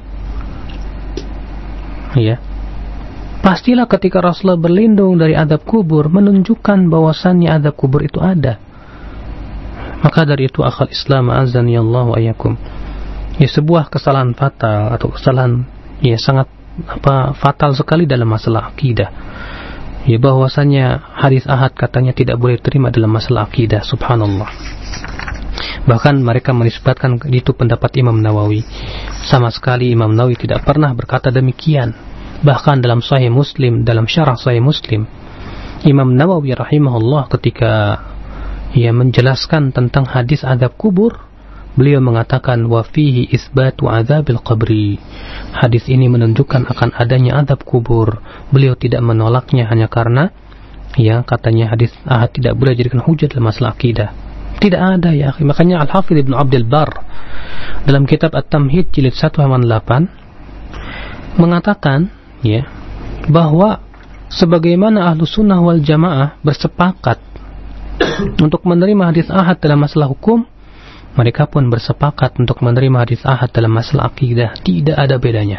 Ya, pastilah ketika Rasulullah berlindung dari azab kubur menunjukkan bahwasannya azab kubur itu ada. Maka dari itu akhal Islam azani Allah wa iyyakum. Ya sebuah kesalahan fatal atau kesalahan ya sangat apa fatal sekali dalam masalah akidah. Ya bahwasanya hadis ahad katanya tidak boleh terima dalam masalah akidah, subhanallah. Bahkan mereka menisbatkan itu pendapat Imam Nawawi. Sama sekali Imam Nawawi tidak pernah berkata demikian. Bahkan dalam Sahih Muslim, dalam syarah Sahih Muslim, Imam Nawawi rahimahullah ketika ia menjelaskan tentang hadis azab kubur, beliau mengatakan wa fihi isbatu adzabil qabri. Hadis ini menunjukkan akan adanya azab kubur. Beliau tidak menolaknya hanya karena ya katanya hadis ahad tidak boleh dijadikan hujah dalam masalah akidah. Tidak ada ya akhi. Makanya Al-Hafidz Ibnu Abdul Barr dalam kitab At-Tamhid jilid satu halaman delapan mengatakan ya bahwa sebagaimana Ahlus Sunnah wal Jamaah bersepakat untuk menerima hadis ahad dalam masalah hukum, mereka pun bersepakat untuk menerima hadis ahad dalam masalah akidah. Tidak ada bedanya.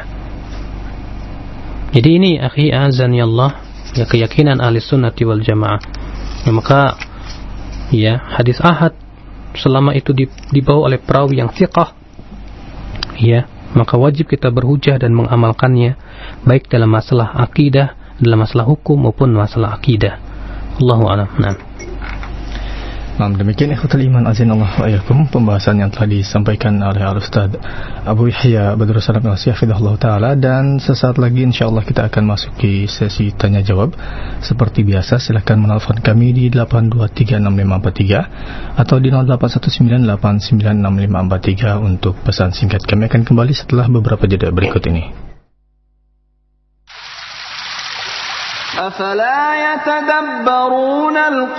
Jadi ini akhi azani Allah ya keyakinan ahli sunnati wal jamaah. Ya, maka ya hadis ahad selama itu dibawa oleh perawi yang thiqah, ya maka wajib kita berhujah dan mengamalkannya baik dalam masalah akidah, dalam masalah hukum maupun masalah akidah. Allahu a'lam. Nah. Nah, demikian ikhwatul iman azinallahu wa iyyakum pembahasan yang telah disampaikan oleh Al-Ustaz Abu Yahya Badrus Salam Al-Siyah hafizahullah taala, dan sesaat lagi insyaallah kita akan masuki sesi tanya jawab. Seperti biasa silakan menelpon kami di delapan dua tiga enam lima empat tiga atau di nol delapan satu sembilan delapan sembilan enam lima empat tiga untuk pesan singkat. Kami akan kembali setelah beberapa jeda berikut ini. أفلا يتدبرون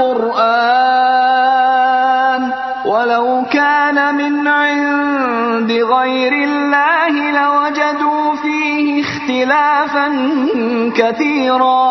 القرآن ولو كان من عند غير الله لوجدوا فيه اختلافا كثيرا.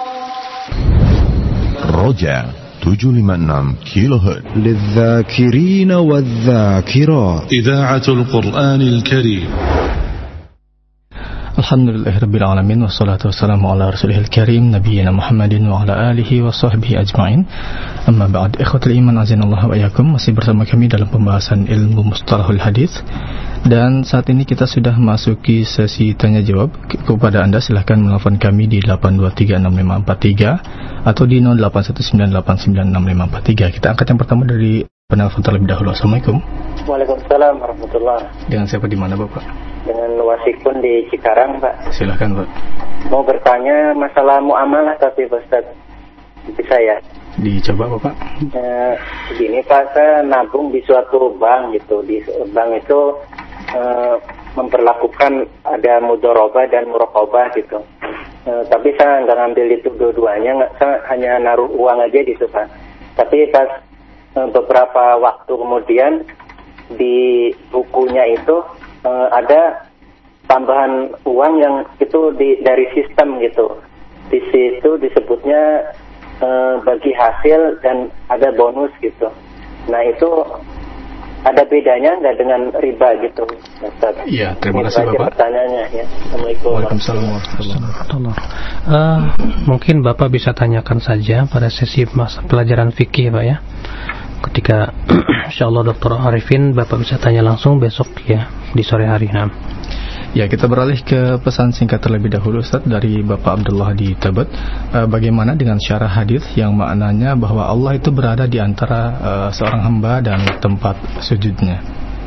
رجع tujuh lima enam كيلو هرتز للذاكرين والذاكرات إذاعة القرآن الكريم. Alhamdulillahirabbil alamin wassalatu wassalamu ala rasulihil karim nabiyina Muhammadin wa ala alihi wa sahbihi ajma'in. Amma ba'd, ikhwatul iman azinallahu wa iyyakum, masih bersama kami dalam pembahasan ilmu mustalahul hadis. Dan saat ini kita sudah masuki sesi tanya jawab. Kepada Anda silahkan menelpon kami di delapan dua tiga enam lima empat tiga atau di nol delapan satu sembilan delapan sembilan enam lima empat tiga. Kita angkat yang pertama dari penelpon terlebih dahulu. Assalamualaikum. Waalaikumsalam warahmatullahi. Dengan siapa di mana Bapak? Dengan Wasikun di Cikarang, Pak. Silakan, Pak. Mau bertanya masalah muamalah tapi Pak Ustaz. Bisa ya? Dicoba, Bapak. Eh, begini Pak, saya nabung di suatu bank gitu. Di bank itu eh, memperlakukan ada mudharabah dan muraqabah gitu. E, tapi saya nggak ngambil itu dua-duanya, nggak, saya hanya naruh uang aja gitu Pak. Tapi pas e, beberapa waktu kemudian di bukunya itu e, ada tambahan uang yang itu di, dari sistem gitu. Di situ disebutnya e, bagi hasil dan ada bonus gitu. Nah itu ada bedanya nggak dengan riba gitu? Iya, terima kasih Bapak. Pertanyaannya ya. Assalamualaikum. Waalaikumsalam warahmatullahi wabarakatuh. Uh, mungkin Bapak bisa tanyakan saja pada sesi masa pelajaran fikih Pak ya. Ketika insyaallah Doktor Arifin Bapak bisa tanya langsung besok ya di sore hari. Nah. Ya, kita beralih ke pesan singkat terlebih dahulu Ustaz dari Bapak Abdullah di Tebet. E, bagaimana dengan syarah hadis yang maknanya bahwa Allah itu berada di antara e, seorang hamba dan tempat sujudnya?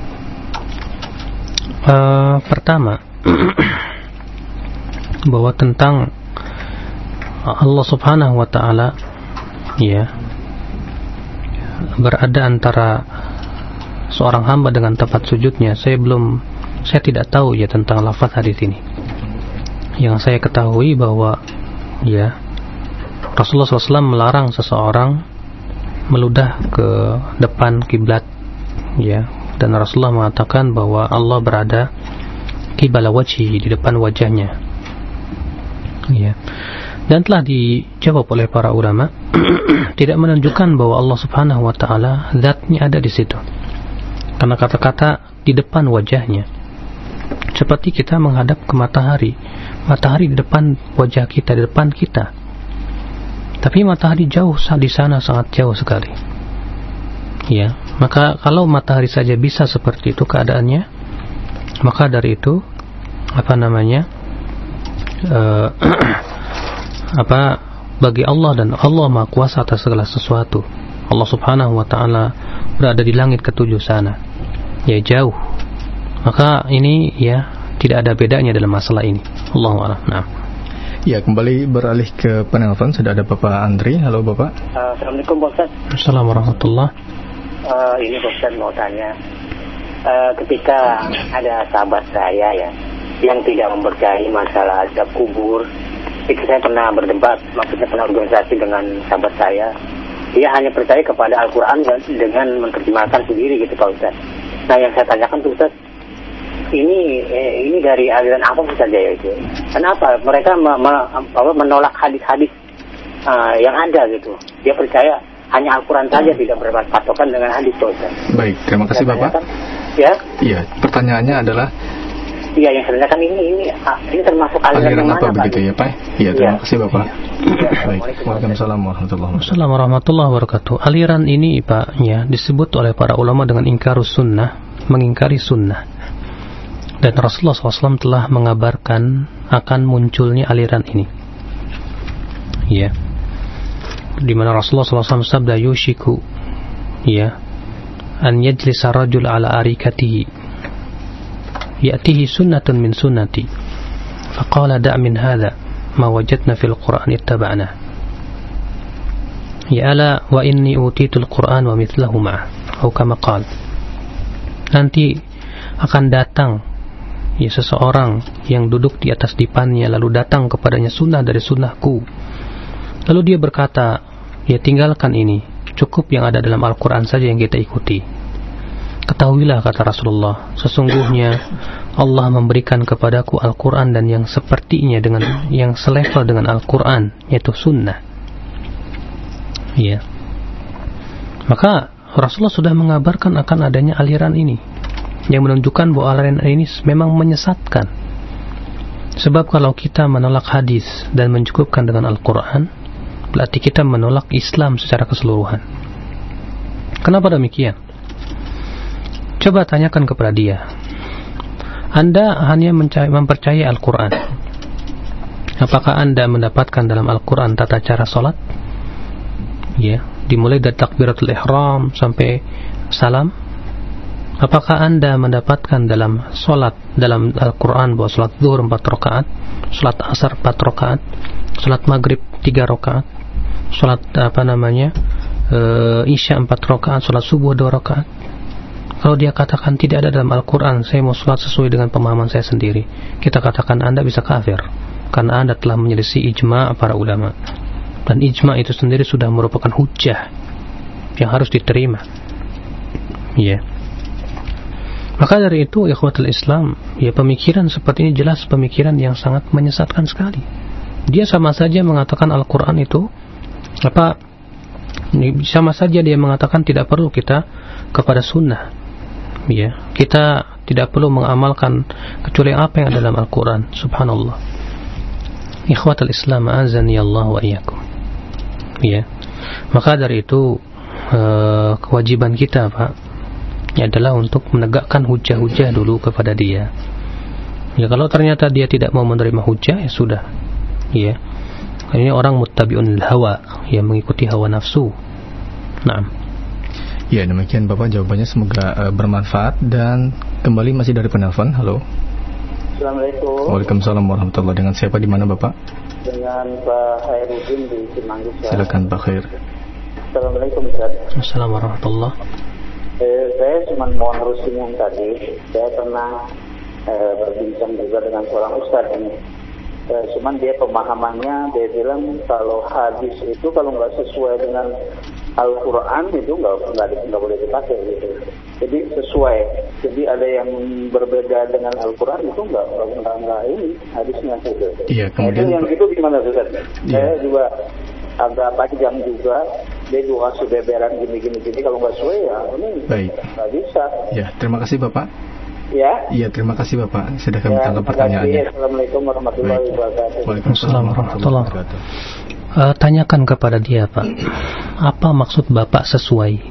E, pertama, bahwa tentang Allah Subhanahu wa taala ya berada antara seorang hamba dengan tempat sujudnya, saya belum Saya tidak tahu ya tentang lafaz hadis ini. Yang saya ketahui bahwa ya Rasulullah shallallahu alaihi wasallam melarang seseorang meludah ke depan kiblat ya, dan Rasulullah mengatakan bahwa Allah berada qibala wajhi, di depan wajahnya ya. Dan telah dijawab oleh para ulama tidak menunjukkan bahwa Allah Subhanahu wa taala zatnya ada di situ, karena kata-kata di depan wajahnya seperti kita menghadap ke matahari. Matahari di depan wajah kita, di depan kita. Tapi matahari jauh di sana, sangat jauh sekali. Ya, maka kalau matahari saja bisa seperti itu keadaannya, maka dari itu apa namanya? Uh, apa bagi Allah, dan Allah Maha Kuasa atas segala sesuatu. Allah Subhanahu wa taala berada di langit ketujuh sana. Ya, jauh. Maka ini ya tidak ada bedanya dalam masalah ini. Allahu a'lam. Nah. Ya, kembali beralih ke penelpon, sudah ada Bapak Andri. Halo Bapak. Uh, Assalamualaikum Pak Ustaz. Assalamualaikum warahmatullahi. Uh, ini Pak Ustaz mau tanya. Uh, ketika ada sahabat saya ya yang tidak mempercayai masalah azab kubur, itu saya pernah berdebat, maksudnya pernah organisasi dengan sahabat saya. Dia hanya percaya kepada Al-Quran dengan menerjemahkan sendiri gitu Pak Ustaz. Nah, yang saya tanyakan tuh Ustaz, ini eh, ini dari aliran apa saja ya itu? Kenapa mereka me, me, menolak hadis-hadis uh, yang ada gitu? Dia percaya hanya Al-Quran saja, tidak berpatokan dengan hadis. Ustaz. Baik, terima kasih Bapak. Ya? Iya, pertanyaannya adalah. Iya, yang saya tanyakan ini ini ini termasuk aliran, aliran yang apa mana, begitu Pak? Ya Pak? Iya, terima ya. kasih Bapak. Ya. Baik, waalaikumsalam warahmatullahi wabarakatuh. Assalamualaikum warahmatullahi wabarakatuh. Aliran ini Pak ya disebut oleh para ulama dengan ingkarus sunnah, mengingkari sunnah. Dan Rasulullah shallallahu alaihi wasallam telah mengabarkan akan munculnya aliran ini. Ya. Di mana Rasulullah shallallahu alaihi wasallam sabda yushiku ya an yajlisa rajul ala arikatihi ya'tihi sunnatun min sunnati faqala da' min hadha ma wajadna fil Qur'an ittaba'na ya ala wa inni utitul Qur'an wa mithlahu ma'ah atau kama qala. Nanti akan datang ya seseorang yang duduk di atas dipannya, lalu datang kepadanya sunnah dari sunnahku. Lalu dia berkata, ya tinggalkan ini, cukup yang ada dalam Al-Quran saja yang kita ikuti. Ketahuilah, kata Rasulullah, sesungguhnya Allah memberikan kepadaku Al-Quran dan yang sepertinya dengan yang selevel dengan Al-Quran, yaitu sunnah. Ya. Maka Rasulullah sudah mengabarkan akan adanya aliran ini, yang menunjukkan bahwa aliran ini memang menyesatkan. Sebab kalau kita menolak hadis dan mencukupkan dengan Al-Quran, berarti kita menolak Islam secara keseluruhan. Kenapa demikian? Coba tanyakan kepada dia. Anda hanya mempercayai Al-Quran. Apakah Anda mendapatkan dalam Al-Quran tata cara salat? Ya, dimulai dari takbiratul ihram sampai salam. Apakah Anda mendapatkan dalam solat dalam Al-Quran bahwa solat zuhur empat rakaat, solat asar empat rakaat, solat maghrib tiga rakaat, solat apa namanya e, isya empat rakaat, solat subuh dua rakaat? Kalau dia katakan tidak ada dalam Al-Quran, saya mau sholat sesuai dengan pemahaman saya sendiri, kita katakan Anda bisa kafir, karena Anda telah menyelisih ijma' para ulama. Dan ijma' itu sendiri sudah merupakan hujjah yang harus diterima. Ya. Maka dari itu, ikhwatul Islam, ya pemikiran seperti ini jelas pemikiran yang sangat menyesatkan sekali. Dia sama saja mengatakan Al-Quran itu apa? Sama saja dia mengatakan tidak perlu kita kepada sunnah. Ya, kita tidak perlu mengamalkan kecuali apa yang ada dalam Al-Quran. Subhanallah. Ikhwatul Islam, azani Allah wa iyyakum. Ya. Maka dari itu uh, kewajiban kita, Pak, ya, adalah untuk menegakkan hujah-hujah dulu kepada dia. Ya, kalau ternyata dia tidak mau menerima hujah, ya sudah. Ya. Ini orang muttabi'un hawa, yang mengikuti hawa nafsu. Naam. Ya, demikian Bapak jawabannya, semoga uh, bermanfaat. Dan kembali masih dari penelpon. Halo. Assalamualaikum. Waalaikumsalam warahmatullahi. Dengan siapa, di mana Bapak? Dengan Pak Khairuddin di Cimanggis. Silakan Pak Khair. Assalamualaikum Ustaz. Assalamualaikum warahmatullahi. Eh, saya cuma mau nerusin yang tadi. Saya pernah eh, berbincang juga dengan seorang Ustaz ini. Eh, cuman dia pemahamannya, dia bilang kalau hadis itu kalau nggak sesuai dengan Al-Quran itu nggak nggak nggak boleh dipakai gitu. Jadi sesuai. Jadi ada yang berbeda dengan Al-Quran itu nggak nggak nggak ini hadisnya gitu. Iya, kemudian nah, itu yang itu gimana Ustaz? Iya. Saya juga agak panjang juga. Dia juga subeberan gini-gini. Jadi kalau nggak sesuai ya ini baik. Nggak bisa. Ya, terima kasih Bapak. Ya. Iya, terima kasih Bapak. Sudah kami ya, tangkap pertanyaannya. Assalamualaikum warahmatullahi wabarakatuh. Waalaikumsalam warahmatullahi wabarakatuh. Uh, tanyakan kepada dia, Pak, apa maksud Bapak sesuai?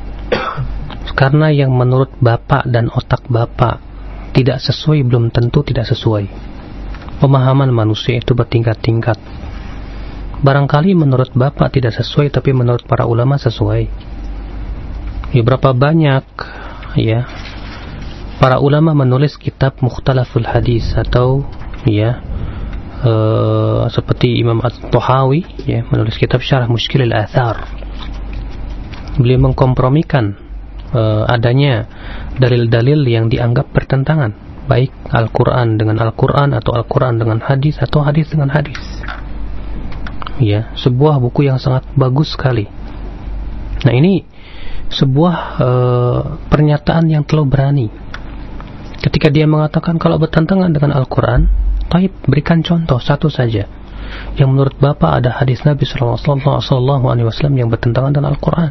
Karena yang menurut Bapak dan otak Bapak tidak sesuai belum tentu tidak sesuai. Pemahaman manusia itu bertingkat-tingkat. Barangkali menurut Bapak tidak sesuai, tapi menurut para ulama sesuai. Ya, berapa banyak ya para ulama menulis kitab Mukhtalaful Hadis atau ya Uh, seperti Imam At-Tahawi ya, menulis kitab Syarah Mushkilil Athar. Beliau mengkompromikan uh, adanya dalil-dalil yang dianggap bertentangan, baik Al-Quran dengan Al-Quran atau Al-Quran dengan hadis atau hadis dengan hadis. Ya, sebuah buku yang sangat bagus sekali. Nah, ini sebuah uh, pernyataan yang terlalu berani. Ketika dia mengatakan kalau bertentangan dengan Al-Quran, taib, berikan contoh satu saja yang menurut Bapak ada hadis Nabi Sallallahu Alaihi Wasallam yang bertentangan dengan Al-Quran.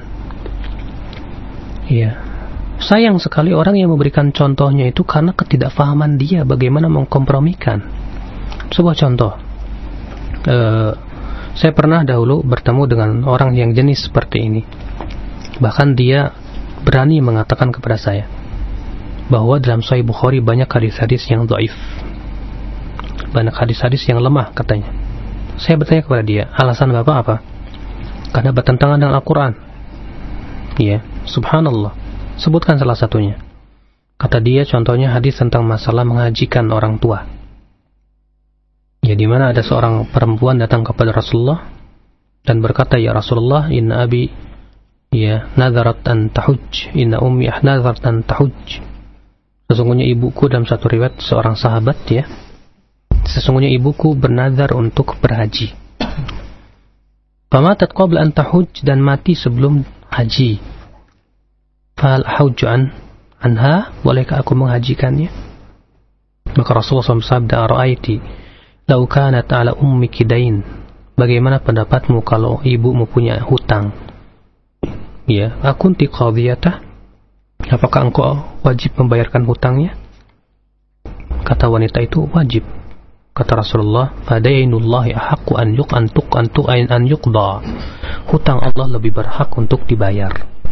Iya, sayang sekali orang yang memberikan contohnya itu karena ketidakfahaman dia bagaimana mengkompromikan. Sebuah contoh, uh, saya pernah dahulu bertemu dengan orang yang jenis seperti ini. Bahkan dia berani mengatakan kepada saya bahwa dalam Sahih Bukhari banyak hadis-hadis yang dhaif, banyak hadis-hadis yang lemah katanya. Saya bertanya kepada dia, alasan Bapak apa? Karena bertentangan dengan Al-Quran. Ya, subhanallah. Sebutkan salah satunya. Kata dia, contohnya hadis tentang masalah menghajikan orang tua. Ya, di mana ada seorang perempuan datang kepada Rasulullah dan berkata, ya Rasulullah, inna abi ya nadharat an tahujj, inna ummi nadharat an tahujj. Sesungguhnya ibuku, dalam satu riwayat seorang sahabat ya, sesungguhnya ibuku bernazar untuk berhaji. Famatat qabla an tahujj, dan mati sebelum haji. Fal hujju an anha, bolehkah aku menghajikannya? Maka Rasulullah shallallahu alaihi wasallam bersabda, ara'aiti law kanat ala ummiki dain, bagaimana pendapatmu kalau ibumu punya hutang? Ya, akunti qadhiyatah, apakah engkau wajib membayarkan hutangnya? Kata wanita itu, wajib. Kata Rasulullah, fadainullahi ahaqqu an yuq an tuq an tu'ain an yuqda. Hutang Allah lebih berhak untuk dibayar.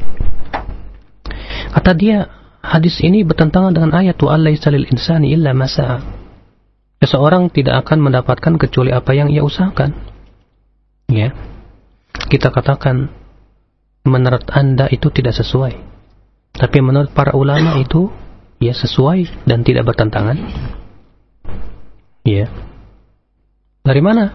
Kata dia, hadis ini bertentangan dengan ayat wa laysa lil insani illa ma sa'a. Seseorang tidak akan mendapatkan kecuali apa yang ia usahakan. Ya. Kita katakan menurut Anda itu tidak sesuai. Tapi menurut para ulama itu ya sesuai dan tidak bertentangan. Ya. Dari mana?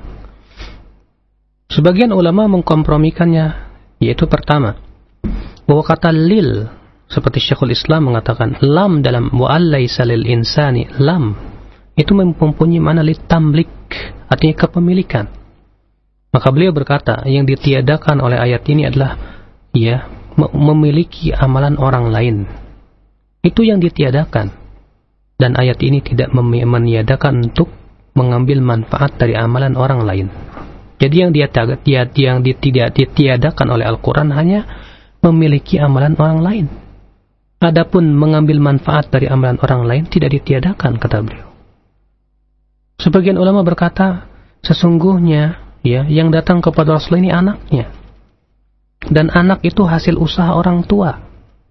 Sebagian ulama mengkompromikannya, yaitu pertama, bahwa kata lil seperti Syekhul Islam mengatakan, lam dalam wa'allaisa lil insani, lam itu mempunyai makna litamlik, artinya kepemilikan. Maka beliau berkata, yang ditiadakan oleh ayat ini adalah ya memiliki amalan orang lain. Itu yang ditiadakan. Dan ayat ini tidak meniadakan untuk mengambil manfaat dari amalan orang lain. Jadi yang dia yang tidak ditiadakan oleh Al-Quran hanya memiliki amalan orang lain. Adapun mengambil manfaat dari amalan orang lain tidak ditiadakan, kata beliau. Sebagian ulama berkata, sesungguhnya ya yang datang kepada Rasul ini anaknya, dan anak itu hasil usaha orang tua.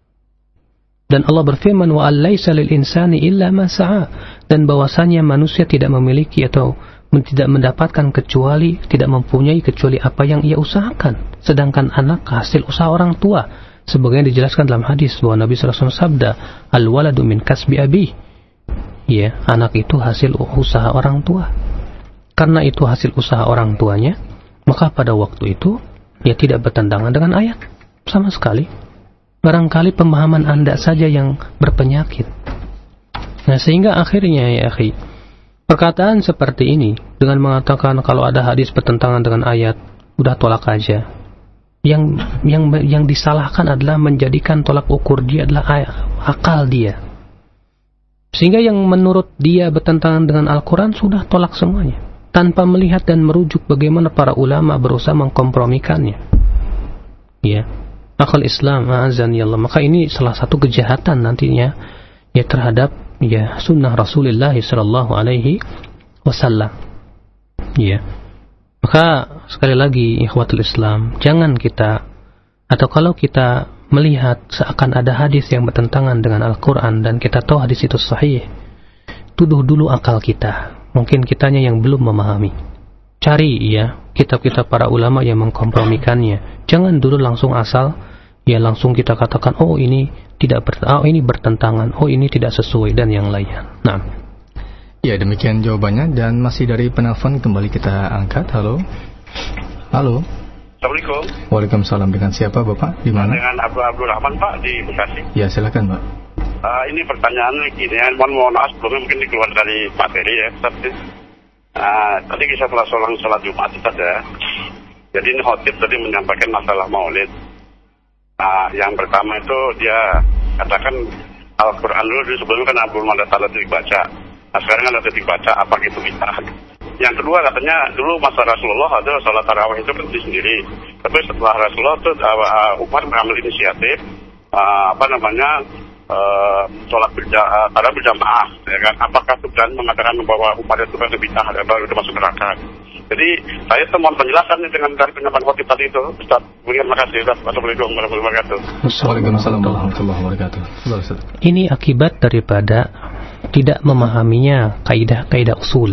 Dan Allah berfirman, wa allaisa lil insani illa ma sa'a, dan bahwasanya manusia tidak memiliki atau tidak mendapatkan kecuali, tidak mempunyai kecuali apa yang ia usahakan. Sedangkan anak hasil usaha orang tua, sebagaimana dijelaskan dalam hadis bahwa Nabi sallallahu alaihi wasallam sabda, al waladu min kasbi abi, ya anak itu hasil usaha orang tua. Karena itu hasil usaha orang tuanya, maka pada waktu itu ya tidak bertentangan dengan ayat sama sekali. Barangkali pemahaman Anda saja yang berpenyakit. Nah, sehingga akhirnya ya akhi, perkataan seperti ini dengan mengatakan kalau ada hadis bertentangan dengan ayat, udah tolak aja. Yang yang yang disalahkan adalah menjadikan tolak ukur dia adalah akal dia. Sehingga yang menurut dia bertentangan dengan Al-Quran sudah tolak semuanya, tanpa melihat dan merujuk bagaimana para ulama berusaha mengkompromikannya. Ya, akal Islam, azan ya Allah. Maka ini salah satu kejahatan nantinya ya terhadap ya sunnah Rasulullah sallallahu alaihi wasallam. Ya. Maka sekali lagi ikhwatul Islam, jangan kita, atau kalau kita melihat seakan ada hadis yang bertentangan dengan Al-Quran dan kita tahu hadis itu sahih, tuduh dulu akal kita. Mungkin kitanya yang belum memahami. Cari ya kitab-kitab para ulama yang mengkompromikannya. Jangan dulu langsung asal ya langsung kita katakan oh ini tidak ber, oh ini bertentangan, oh ini tidak sesuai dan yang lainnya. Nah, ya demikian jawabannya, dan masih dari penelpon kembali kita angkat. Halo, halo. Assalamualaikum. Waalaikumsalam. Dengan siapa Bapak? Di mana? Dengan Abu Abdul Rahman Pak di Bekasi. Ya silakan Pak. Uh, ini pertanyaan gini ya, mohon mohon maaf sebelumnya mungkin dikeluar dari materi ya. Tapi uh, tadi kisah setelah sholat sholat Jumat tadi ya. Jadi ini khotib tadi menyampaikan masalah maulid. Nah, yang pertama itu dia katakan Al-Quran dulu, dulu sebelumnya kan belum ada tanda titik baca. Nah sekarang ada titik baca, apa gitu bisa. Yang kedua katanya dulu masa Rasulullah ada sholat tarawih itu berhenti sendiri. Tapi setelah Rasulullah itu uh, Umar mengambil inisiatif uh, apa namanya uh, sholat berjamaah, uh, berjamaah. Ya kan? Apakah Tuhan mengatakan bahwa Umar itu kan lebih tahan, baru itu masuk neraka? Jadi saya tuh mohon penjelasan dengan dari penyampaian khotib tadi itu, Ustaz. Terima kasih, Ustaz. Assalamualaikum warahmatullahi wabarakatuh. Waalaikumsalam warahmatullahi wabarakatuh. Ini akibat daripada tidak memahaminya kaidah-kaidah usul.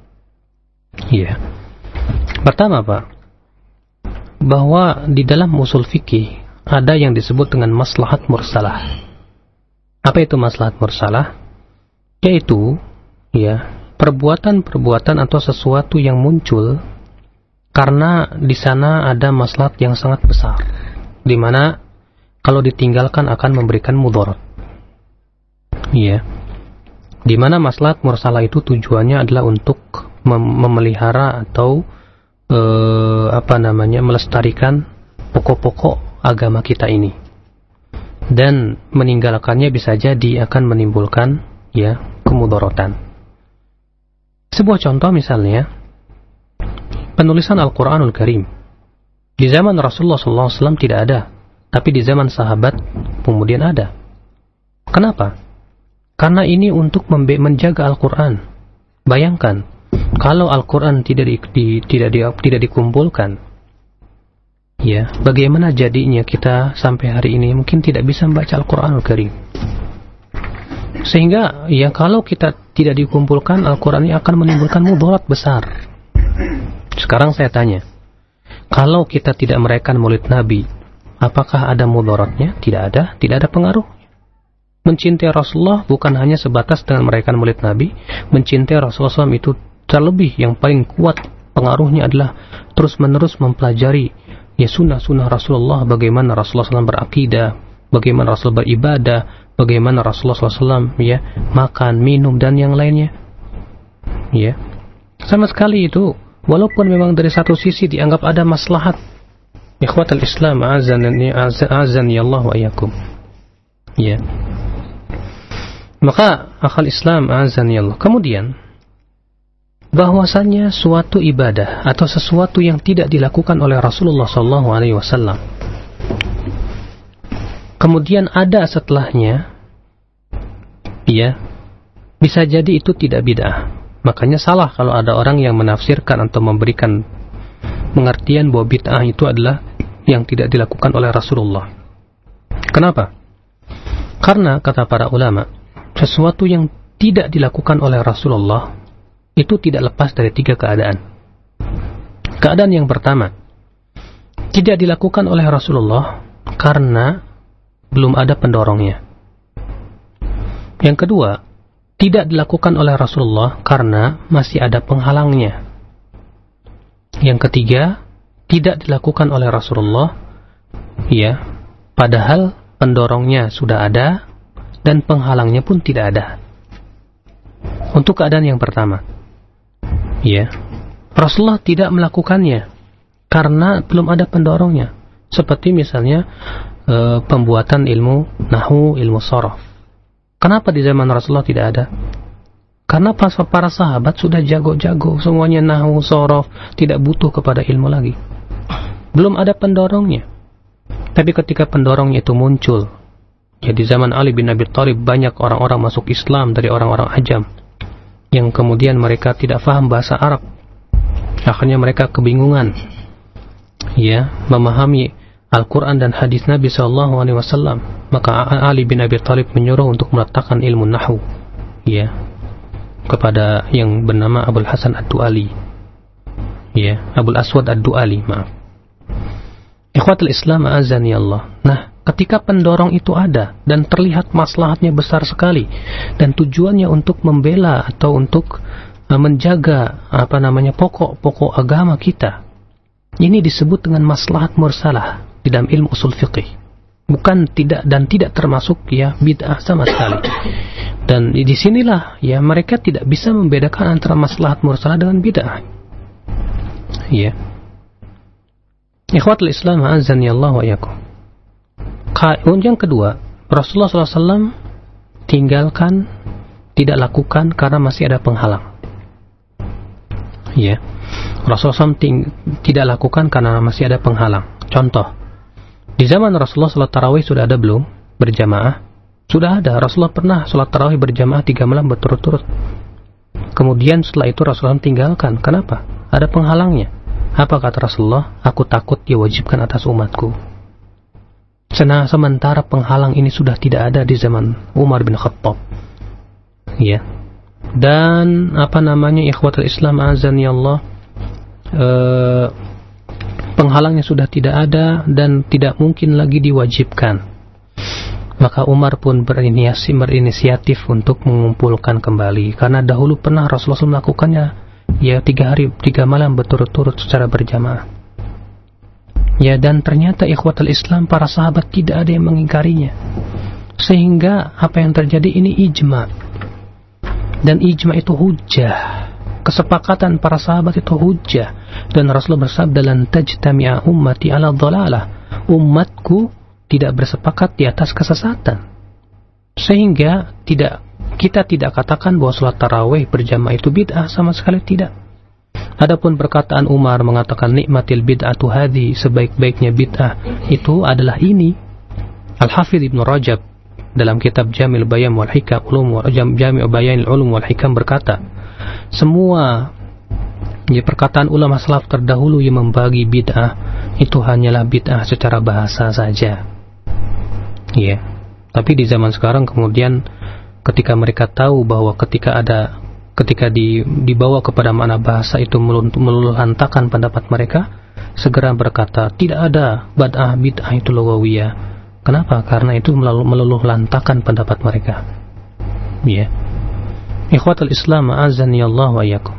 Iya. Pertama Pak, bahwa di dalam usul fikih ada yang disebut dengan maslahat mursalah. Apa itu maslahat mursalah? Yaitu ya perbuatan-perbuatan atau sesuatu yang muncul karena di sana ada maslahat yang sangat besar, di mana kalau ditinggalkan akan memberikan mudarat. Iya. Di mana maslahat mursalah itu tujuannya adalah untuk mem- memelihara atau e, apa namanya melestarikan pokok-pokok agama kita ini. Dan meninggalkannya bisa jadi akan menimbulkan ya kemudaratan. Sebuah contoh misalnya penulisan Al-Quranul Karim. Di zaman Rasulullah shallallahu alaihi wasallam tidak ada, tapi di zaman sahabat kemudian ada. Kenapa? Karena ini untuk membe- menjaga Al-Quran. Bayangkan kalau Al-Quran tidak di, di, tidak di, tidak dikumpulkan, ya bagaimana jadinya kita sampai hari ini mungkin tidak bisa membaca Al-Quranul Karim. Sehingga ya kalau kita tidak dikumpulkan, Al-Quran ini akan menimbulkan mudarat besar. Sekarang saya tanya, kalau kita tidak merayakan Maulid Nabi, apakah ada mudaratnya? Tidak ada, tidak ada pengaruh. Mencintai Rasulullah bukan hanya sebatas dengan merayakan Maulid Nabi. Mencintai Rasulullah shallallahu alaihi wasallam itu terlebih yang paling kuat pengaruhnya adalah terus menerus mempelajari ya sunnah-sunnah Rasulullah, bagaimana Rasulullah shallallahu alaihi wasallam berakidah, bagaimana Rasul beribadah, bagaimana Rasulullah shallallahu alaihi wasallam ya makan, minum dan yang lainnya. Ya, sama sekali itu, walaupun memang dari satu sisi dianggap ada maslahat. Ikhwatul Islam, azani azani Allah wa iyyakum. Ya. Maka akal Islam, azani Allah. Kemudian bahwasannya suatu ibadah atau sesuatu yang tidak dilakukan oleh Rasulullah sallallahu alaihi wasallam, kemudian ada setelahnya, ya, bisa jadi itu tidak bid'ah. Makanya salah kalau ada orang yang menafsirkan atau memberikan pengertian bahwa bid'ah itu adalah yang tidak dilakukan oleh Rasulullah. Kenapa? Karena kata para ulama, sesuatu yang tidak dilakukan oleh Rasulullah itu tidak lepas dari tiga keadaan. Keadaan yang pertama, tidak dilakukan oleh Rasulullah karena belum ada pendorongnya. Yang kedua, tidak dilakukan oleh Rasulullah karena masih ada penghalangnya. Yang ketiga, tidak dilakukan oleh Rasulullah, ya, padahal pendorongnya sudah ada dan penghalangnya pun tidak ada. Untuk keadaan yang pertama, ya, Rasulullah tidak melakukannya karena belum ada pendorongnya. Seperti misalnya e, pembuatan ilmu nahwu, ilmu sharaf. Kenapa di zaman Rasulullah tidak ada? Karena para sahabat sudah jago-jago, semuanya nahwu, sharaf, tidak butuh kepada ilmu lagi. Belum ada pendorongnya. Tapi ketika pendorongnya itu muncul, ya di zaman Ali bin Abi Thalib banyak orang-orang masuk Islam dari orang-orang ajam yang kemudian mereka tidak faham bahasa Arab. Akhirnya mereka kebingungan, ya, memahami Al-Quran dan hadis Nabi Sallallahu Alaihi Wasallam. Maka Ali bin Abi Thalib menyuruh untuk meletakkan ilmu nahwu, ya, kepada yang bernama Abul Hasan Ad-Du'ali, ya, Abul Aswad Ad-Du'ali, maaf. Ikhwatul Islam, azani Allah. Nah, ketika pendorong itu ada dan terlihat maslahatnya besar sekali dan tujuannya untuk membela atau untuk uh, menjaga apa namanya pokok-pokok agama kita, ini disebut dengan maslahat mursalah di dalam ilmu usul fiqih. Bukan tidak dan tidak termasuk ya bid'ah sama sekali. Dan di sinilah ya mereka tidak bisa membedakan antara maslahat mursalah dengan bid'ah. Ya. Ikhwatul Islam, azani Allah wa iyyakum. Yang kedua, Rasulullah shallallahu alaihi wasallam tinggalkan, tidak lakukan karena masih ada penghalang. Ya, Rasulullah shallallahu alaihi wasallam ting- tidak lakukan karena masih ada penghalang. Contoh, di zaman Rasulullah salat tarawih sudah ada belum berjamaah? Sudah ada. Rasulullah pernah salat tarawih berjamaah tiga malam berturut-turut. Kemudian setelah itu Rasulullah tinggalkan. Kenapa? Ada penghalangnya. Apa kata Rasulullah? Aku takut diwajibkan atas umatku. Nah, sementara penghalang ini sudah tidak ada di zaman Umar bin Khattab. Ya. Dan apa namanya, ikhwatul Islam, azani Allah, e, penghalangnya sudah tidak ada dan tidak mungkin lagi diwajibkan. Maka Umar pun berinisiatif, berinisiatif untuk mengumpulkan kembali. Karena dahulu pernah Rasulullah melakukannya, ya, tiga hari, tiga malam berturut-turut secara berjamaah. Ya, dan ternyata ikhwatul Islam, para sahabat tidak ada yang mengingkarinya. Sehingga apa yang terjadi ini ijma. Dan ijma itu hujjah. Kesepakatan para sahabat itu hujjah. Dan Rasulullah bersabda, lan tajtami'a ummati ala dhalalah. Umatku tidak bersepakat di atas kesesatan. Sehingga tidak kita tidak katakan bahwa salat tarawih berjamaah itu bid'ah, sama sekali tidak. Adapun perkataan Umar mengatakan nikmatil bid'atu hadhi, sebaik-baiknya bid'ah itu adalah ini. Al-Hafidh Ibn Rajab dalam kitab Jami'ul Bayan wal Hikam ulum Jami'ul Bayanil Ulum wal Hikam berkata, semua ya, perkataan ulama salaf terdahulu yang membagi bid'ah itu hanyalah bid'ah secara bahasa saja. Ya. Tapi di zaman sekarang kemudian ketika mereka tahu bahwa ketika ada ketika di, dibawa kepada makna bahasa itu meluluhlantakan pendapat mereka, segera berkata tidak ada bad'ah bid'ah itu lughawiyah. Kenapa? Karena itu meluluhlantakan pendapat mereka. Ya. Ikhwatul Islam, azani Allah wa iyyakum.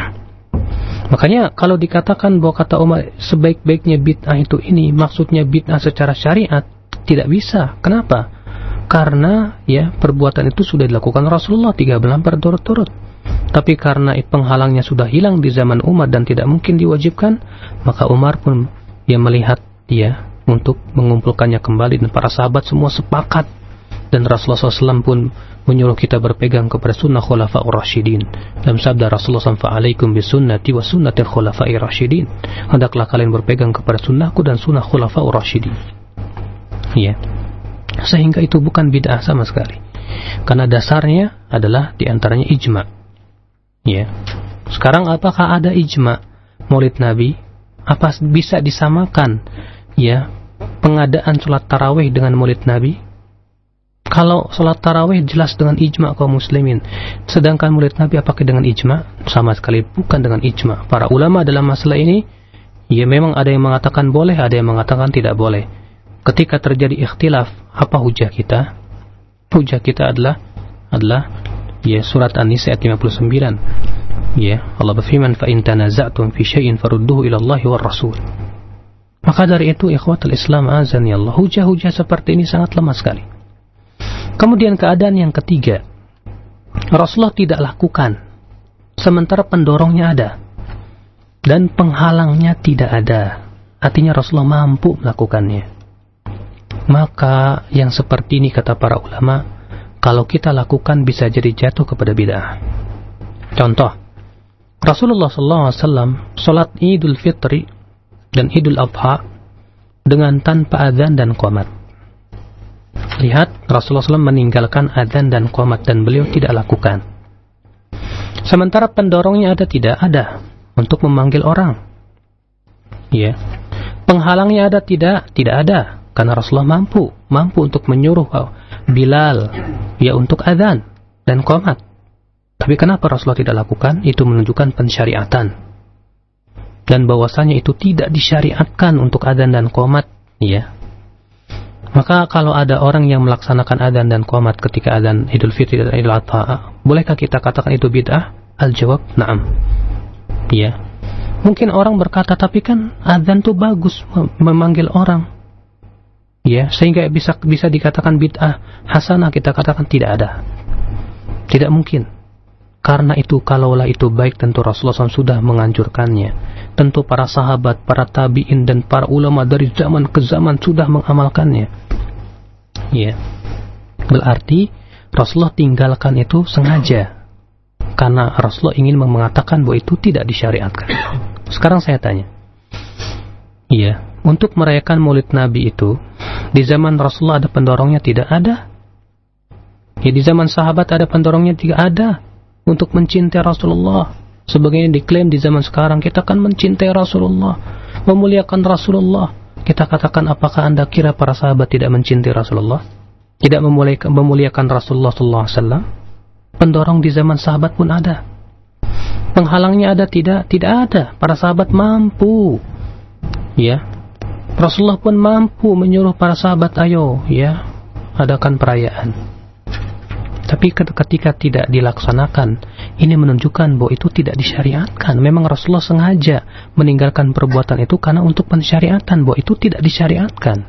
Makanya kalau dikatakan bahwa kata Umar sebaik-baiknya bid'ah itu ini, maksudnya bid'ah secara syariat, Tidak bisa. Kenapa? Karena ya perbuatan itu sudah dilakukan Rasulullah tiga bulan berturut-turut. Tapi karena penghalangnya sudah hilang di zaman Umar dan tidak mungkin diwajibkan, maka Umar pun ya melihat dia untuk mengumpulkannya kembali, dan para sahabat semua sepakat, dan Rasulullah shallallahu alaihi wasallam pun menyuruh kita berpegang kepada sunnah khulafa'ur rasyidin. Dalam sabda Rasulullah shallallahu alaihi wasallam, "Fa'alaikum bisunnati wa sunnatil khulafa'ir rasyidin." Hendaklah kalian berpegang kepada sunnahku dan sunnah khulafa'ur rasyidin. Ya. Sehingga itu bukan bid'ah sama sekali. Karena dasarnya adalah diantaranya ijma. Ya. Sekarang apakah ada ijma Maulid Nabi? Apa bisa disamakan ya pengadaan sholat tarawih dengan Maulid Nabi? Kalau sholat tarawih jelas dengan ijma kaum muslimin, sedangkan Maulid Nabi apakah dengan ijma? Sama sekali bukan dengan ijma. Para ulama dalam masalah ini ya memang ada yang mengatakan boleh, ada yang mengatakan tidak boleh. Ketika terjadi ikhtilaf, apa hujah kita? Hujah kita adalah adalah ya surat An-Nisa ayat lima puluh sembilan. Ya, Allah berfirman, "Fa in tanaza'tum fi syai'in farudduhu ila Allahi war Rasul." Maka dari itu ikhwatul Islam azan ya Allah, hujah-hujah seperti ini sangat lemah sekali. Kemudian keadaan yang ketiga, Rasulullah tidak lakukan sementara pendorongnya ada dan penghalangnya tidak ada. Artinya Rasulullah mampu melakukannya. Maka yang seperti ini kata para ulama, kalau kita lakukan bisa jadi jatuh kepada bid'ah. Contoh, Rasulullah shallallahu alaihi wasallam salat Idul Fitri dan Idul Adha dengan tanpa adzan dan qomat. Lihat, Rasulullah shallallahu alaihi wasallam meninggalkan adzan dan qomat dan beliau tidak lakukan. Sementara pendorongnya ada tidak? Ada. Untuk memanggil orang. Ya. Penghalangnya ada tidak? Tidak ada. Karena Rasulullah mampu, mampu untuk menyuruh Bilal ya untuk adzan dan qomat. Tapi kenapa Rasulullah tidak lakukan? Itu menunjukkan pensyariatan. Dan bahwasanya itu tidak disyariatkan untuk adzan dan qomat, ya. Maka kalau ada orang yang melaksanakan adzan dan qomat ketika adzan Idul Fitri dan Idul Adha, bolehkah kita katakan itu bid'ah? Al-jawab, na'am. Ya. Mungkin orang berkata, tapi kan adzan itu bagus memanggil orang. Ya, sehingga bisa bisa dikatakan bid'ah hasanah, kita katakan tidak ada. Tidak mungkin. Karena itu kalaulah itu baik, tentu Rasulullah shallallahu alaihi wasallam sudah menganjurkannya. Tentu para sahabat, para tabi'in dan para ulama dari zaman ke zaman sudah mengamalkannya. Ya. Berarti Rasulullah tinggalkan itu sengaja. Karena Rasulullah ingin mengatakan bahwa itu tidak disyariatkan. Sekarang saya tanya. Iya, untuk merayakan Maulid Nabi itu di zaman Rasulullah ada pendorongnya? Tidak ada. Ya, di zaman sahabat ada pendorongnya? Tidak ada. Untuk mencintai Rasulullah, sebagaimana diklaim di zaman sekarang, kita kan mencintai Rasulullah, memuliakan Rasulullah. Kita katakan, apakah anda kira para sahabat tidak mencintai Rasulullah, tidak memuliakan, memuliakan Rasulullah Sallallahu Alaihi Wasallam? Pendorong di zaman sahabat pun ada. Penghalangnya ada tidak? Tidak ada. Para sahabat mampu. Ya, Rasulullah pun mampu menyuruh para sahabat, ayo ya adakan perayaan. Tapi ketika tidak dilaksanakan, ini menunjukkan bahwa itu tidak disyariatkan. Memang Rasulullah sengaja meninggalkan perbuatan itu karena untuk pensyariatan, bahwa itu tidak disyariatkan.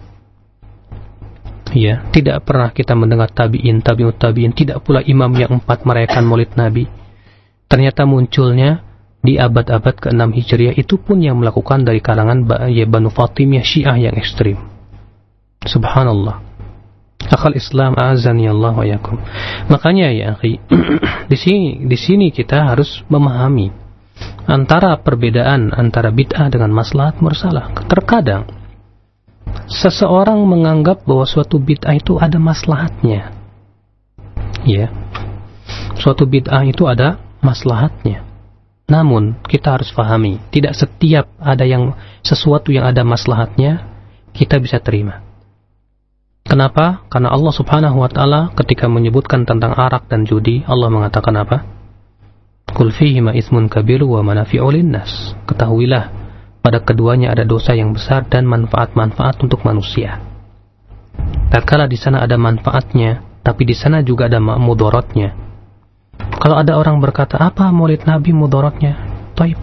Ya, tidak pernah kita mendengar tabi'in, tabi'ut tabi'in, tidak pula imam yang empat merayakan Maulid Nabi. Ternyata munculnya di abad-abad keenam Hijriah itu pun yang melakukan dari kalangan ya, Banu Fatimiyah Syiah yang ekstrim. Subhanallah. Akal Islam azani Allah wa yakum. Makanya ya akhi, di sini di sini kita harus memahami antara perbedaan antara bid'ah dengan maslahat mursalah. Terkadang seseorang menganggap bahwa suatu bid'ah itu ada maslahatnya. Ya. Suatu bid'ah itu ada maslahatnya. Namun kita harus pahami, tidak setiap ada yang sesuatu yang ada maslahatnya kita bisa terima. Kenapa? Karena Allah Subhanahu wa taala ketika menyebutkan tentang arak dan judi, Allah mengatakan apa? Qul fihima itsmun kabiru wa manafi'u linnas. Ketahuilah, pada keduanya ada dosa yang besar dan manfaat-manfaat untuk manusia. Tatkala di sana ada manfaatnya, tapi di sana juga ada mudaratnya. Kalau ada orang berkata, apa Maulid Nabi mudaratnya? Taib.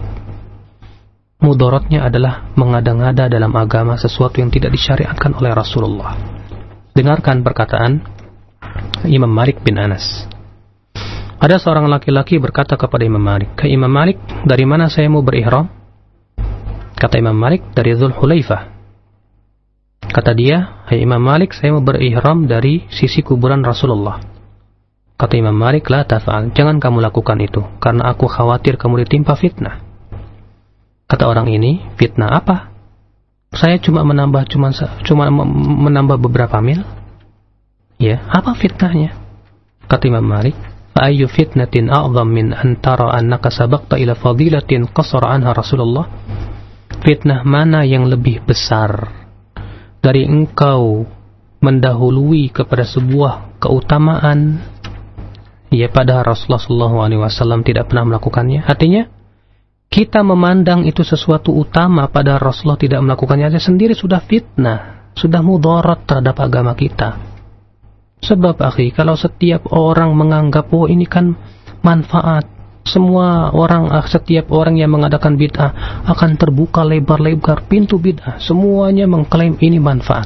Mudaratnya adalah mengada-ngada dalam agama sesuatu yang tidak disyariatkan oleh Rasulullah. Dengarkan perkataan Imam Malik bin Anas. Ada seorang laki-laki berkata kepada Imam Malik, "Hai Imam Malik, dari mana saya mau berihram?" Kata Imam Malik, "Dari Dzulhulaifah." Kata dia, "Hai Imam Malik, saya mau berihram dari sisi kuburan Rasulullah." Kata Imam Malik, "La taf'al, jangan kamu lakukan itu, karena aku khawatir kamu ditimpa fitnah." Kata orang ini, "Fitnah apa? Saya cuma menambah cuma cuma menambah beberapa mil." Ya, apa fitnahnya? Kata Imam Malik, "Fa ayyu fitnatin a'zam min an tara annaka sabaqta ila fadilatin qasara anha Rasulullah?" Fitnah mana yang lebih besar dari engkau mendahului kepada sebuah keutamaan ya pada Rasulullah sallallahu alaihi wasallam tidak pernah melakukannya? Artinya kita memandang itu sesuatu utama pada Rasulullah tidak melakukannya saja sendiri sudah fitnah, sudah mudarat terhadap agama kita. Sebab akhi, kalau setiap orang menganggap oh ini kan manfaat, semua orang, setiap orang yang mengadakan bid'ah akan terbuka lebar-lebar pintu bid'ah, semuanya mengklaim ini manfaat.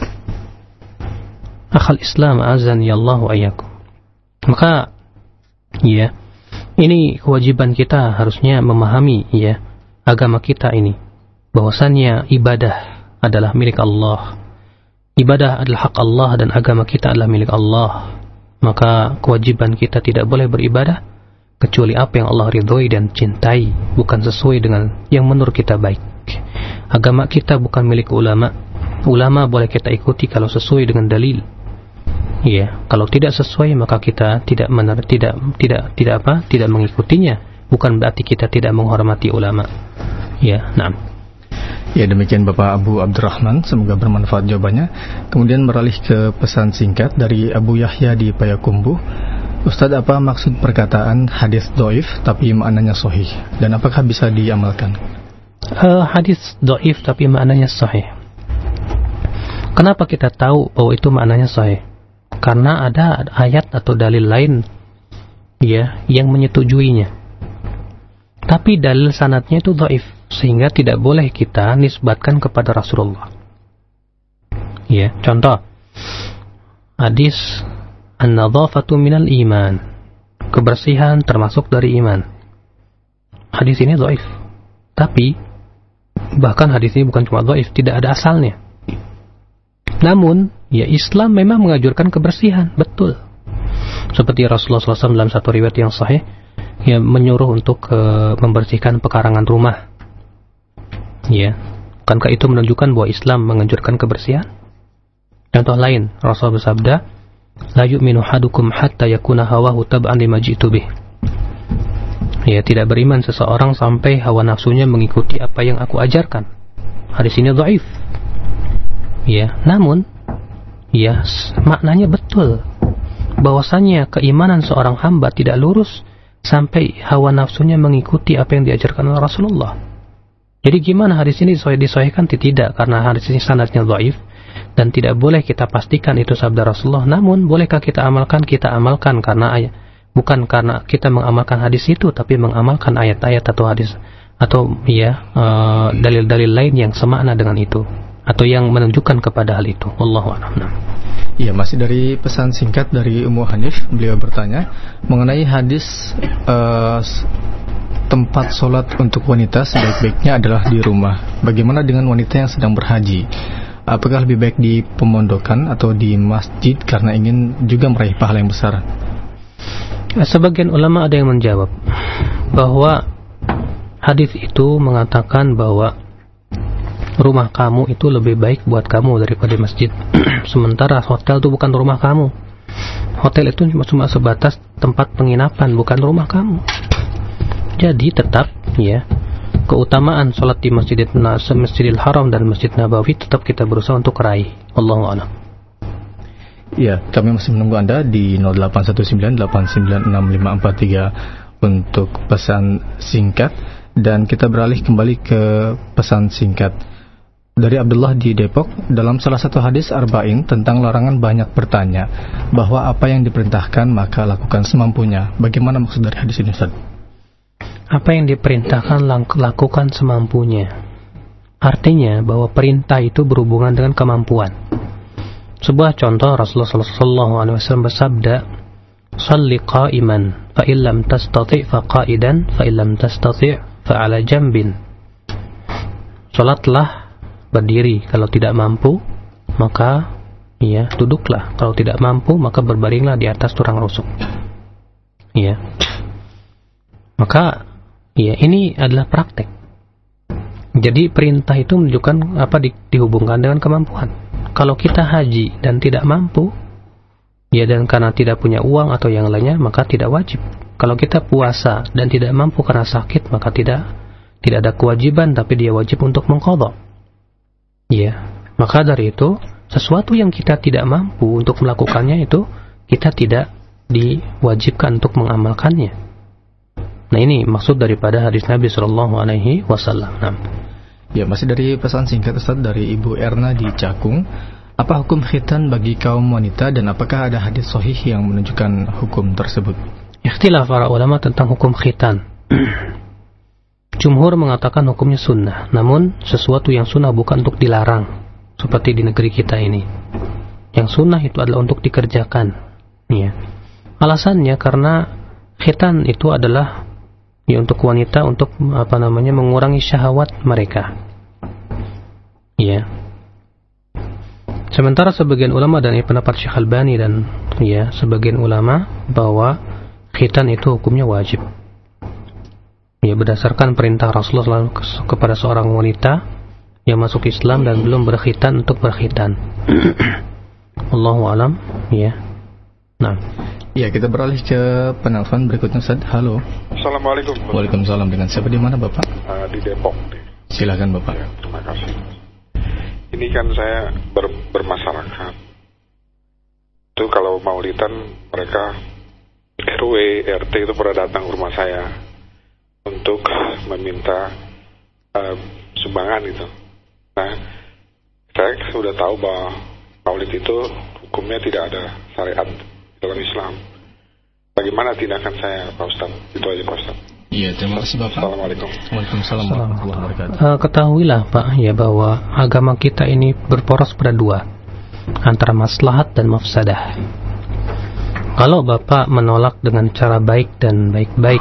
Akhal Islam azan ya Allah wa iyyakum. Maka ya, ini kewajiban kita harusnya memahami ya agama kita ini, bahwasannya ibadah adalah milik Allah. Ibadah adalah hak Allah dan agama kita adalah milik Allah. Maka kewajiban kita tidak boleh beribadah kecuali apa yang Allah ridhoi dan cintai, bukan sesuai dengan yang menurut kita baik. Agama kita bukan milik ulama. Ulama boleh kita ikuti kalau sesuai dengan dalil. Ya, kalau tidak sesuai maka kita tidak mener, tidak tidak tidak apa? Tidak mengikutinya. Bukan berarti kita tidak menghormati ulama. Ya, nah. Ya, demikian Bapak Abu Abdurrahman, semoga bermanfaat jawabannya. Kemudian beralih ke pesan singkat dari Abu Yahya di Payakumbuh. Ustaz, apa maksud perkataan hadis dhaif tapi maknanya sahih, dan apakah bisa diamalkan? Uh, hadis dhaif tapi maknanya sahih. Kenapa kita tahu bahwa itu maknanya sahih? Karena ada ayat atau dalil lain ya yang menyetujuinya. Tapi dalil sanadnya itu dhaif, sehingga tidak boleh kita nisbatkan kepada Rasulullah. Ya, contoh hadis an-nadhafatu minal iman, kebersihan termasuk dari iman. Hadis ini dhaif. Tapi bahkan hadis ini bukan cuma dhaif, tidak ada asalnya. Namun, ya Islam memang menganjurkan kebersihan, betul. Seperti Rasulullah shallallahu alaihi wasallam dalam satu riwayat yang sahih, ya menyuruh untuk uh, membersihkan pekarangan rumah. Ya, bukankah itu menunjukkan bahwa Islam menganjurkan kebersihan? Contoh lain, Rasul bersabda, "La yu'minu hadukum hatta yakuna hawahu tab'an lima ji'tu bih." Ya, tidak beriman seseorang sampai hawa nafsunya mengikuti apa yang aku ajarkan. Hadis ini dhaif. Ya, namun ya maknanya betul. Bahwasanya keimanan seorang hamba tidak lurus sampai hawa nafsunya mengikuti apa yang diajarkan oleh Rasulullah. Jadi gimana hadis ini disahihkan? Tidak, karena hadis ini sanadnya dhaif dan tidak boleh kita pastikan itu sabda Rasulullah. Namun bolehkah kita amalkan? Kita amalkan karena ayat, bukan karena kita mengamalkan hadis itu, tapi mengamalkan ayat-ayat atau hadis atau ya uh, dalil-dalil lain yang semakna dengan itu atau yang menunjukkan kepada hal itu. Wallahu a'lam. Iya, masih dari pesan singkat dari Ummu Hanif, beliau bertanya mengenai hadis uh, tempat sholat untuk wanita sebaik-baiknya adalah di rumah. Bagaimana dengan wanita yang sedang berhaji? Apakah lebih baik di pemondokan atau di masjid karena ingin juga meraih pahala yang besar? Sebagian ulama ada yang menjawab bahwa hadis itu mengatakan bahwa rumah kamu itu lebih baik buat kamu daripada masjid. Sementara hotel itu bukan rumah kamu. Hotel itu cuma, cuma sebatas tempat penginapan, bukan rumah kamu. Jadi tetap ya keutamaan sholat di Masjidil, Masjidil Haram dan Masjid Nabawi tetap kita berusaha untuk raih. Wallahu a'lam. Ya, kami masih menunggu Anda di nol delapan satu sembilan delapan sembilan enam lima empat tiga untuk pesan singkat, dan kita beralih kembali ke pesan singkat dari Abdullah di Depok. Dalam salah satu hadis Arba'in tentang larangan banyak bertanya, bahwa apa yang diperintahkan maka lakukan semampunya. Bagaimana maksud dari hadis ini, Ustaz? Apa yang diperintahkan lakukan semampunya. Artinya bahwa perintah itu berhubungan dengan kemampuan. Sebuah contoh, Rasulullah sallallahu alaihi wasallam bersabda, "Shalli qa'iman, fa illam tastati' fa qa'idan, fa illam tastati' fa 'ala jambin." Salatlah berdiri, kalau tidak mampu maka ya duduklah, kalau tidak mampu maka berbaringlah di atas tulang rusuk. Ya. Maka ya ini adalah praktek. Jadi perintah itu menunjukkan apa di, dihubungkan dengan kemampuan. Kalau kita haji dan tidak mampu, ya dan karena tidak punya uang atau yang lainnya, maka tidak wajib. Kalau kita puasa dan tidak mampu karena sakit, maka tidak tidak ada kewajiban, tapi dia wajib untuk mengqadha. Ya, maka dari itu sesuatu yang kita tidak mampu untuk melakukannya itu kita tidak diwajibkan untuk mengamalkannya. Nah ini maksud daripada hadis Nabi Shallallahu Alaihi Wasallam. Nah. Ya, masih dari pesan singkat Ustaz dari Ibu Erna di Cakung. Apa hukum khitan bagi kaum wanita dan apakah ada hadis sahih yang menunjukkan hukum tersebut? Ikhtilaf para ulama tentang hukum khitan. Jumhur mengatakan hukumnya sunnah, namun sesuatu yang sunnah bukan untuk dilarang, seperti di negeri kita ini. Yang sunnah itu adalah untuk dikerjakan. Ya. Alasannya karena khitan itu adalah ya untuk wanita, untuk apa namanya mengurangi syahwat mereka. Ya. Sementara sebagian ulama dan pendapat Syekh Albani dan ya sebagian ulama bahwa khitan itu hukumnya wajib. Ya berdasarkan perintah Rasulullah kepada seorang wanita yang masuk Islam dan belum berkhitan untuk berkhitan. Allahu alam, ya. Nah. Ya, kita beralih ke penelpon berikutnya Ustaz. Halo. Assalamualaikum. Waalaikumsalam. Dengan siapa, di mana Bapak? Uh, di Depok. Silakan Bapak. Ya, terima kasih. Ini kan saya ber, bermasyarakat. Itu kalau maulidan mereka R W, R T itu pernah datang ke rumah saya untuk meminta uh, sumbangan itu. Nah, saya sudah tahu bahwa maulid itu hukumnya tidak ada syariat dalam Islam. Bagaimana tindakan saya, Pak Ustaz? Itu aja, Pak Ustaz. Iya, terima kasih Bapak. Assalamualaikum. Waalaikumsalam warahmatullahi wabarakatuh. Uh, ketahuilah Pak, ya bahwa agama kita ini berporos pada dua, antara maslahat dan mafsadah. Kalau Bapak menolak dengan cara baik dan baik-baik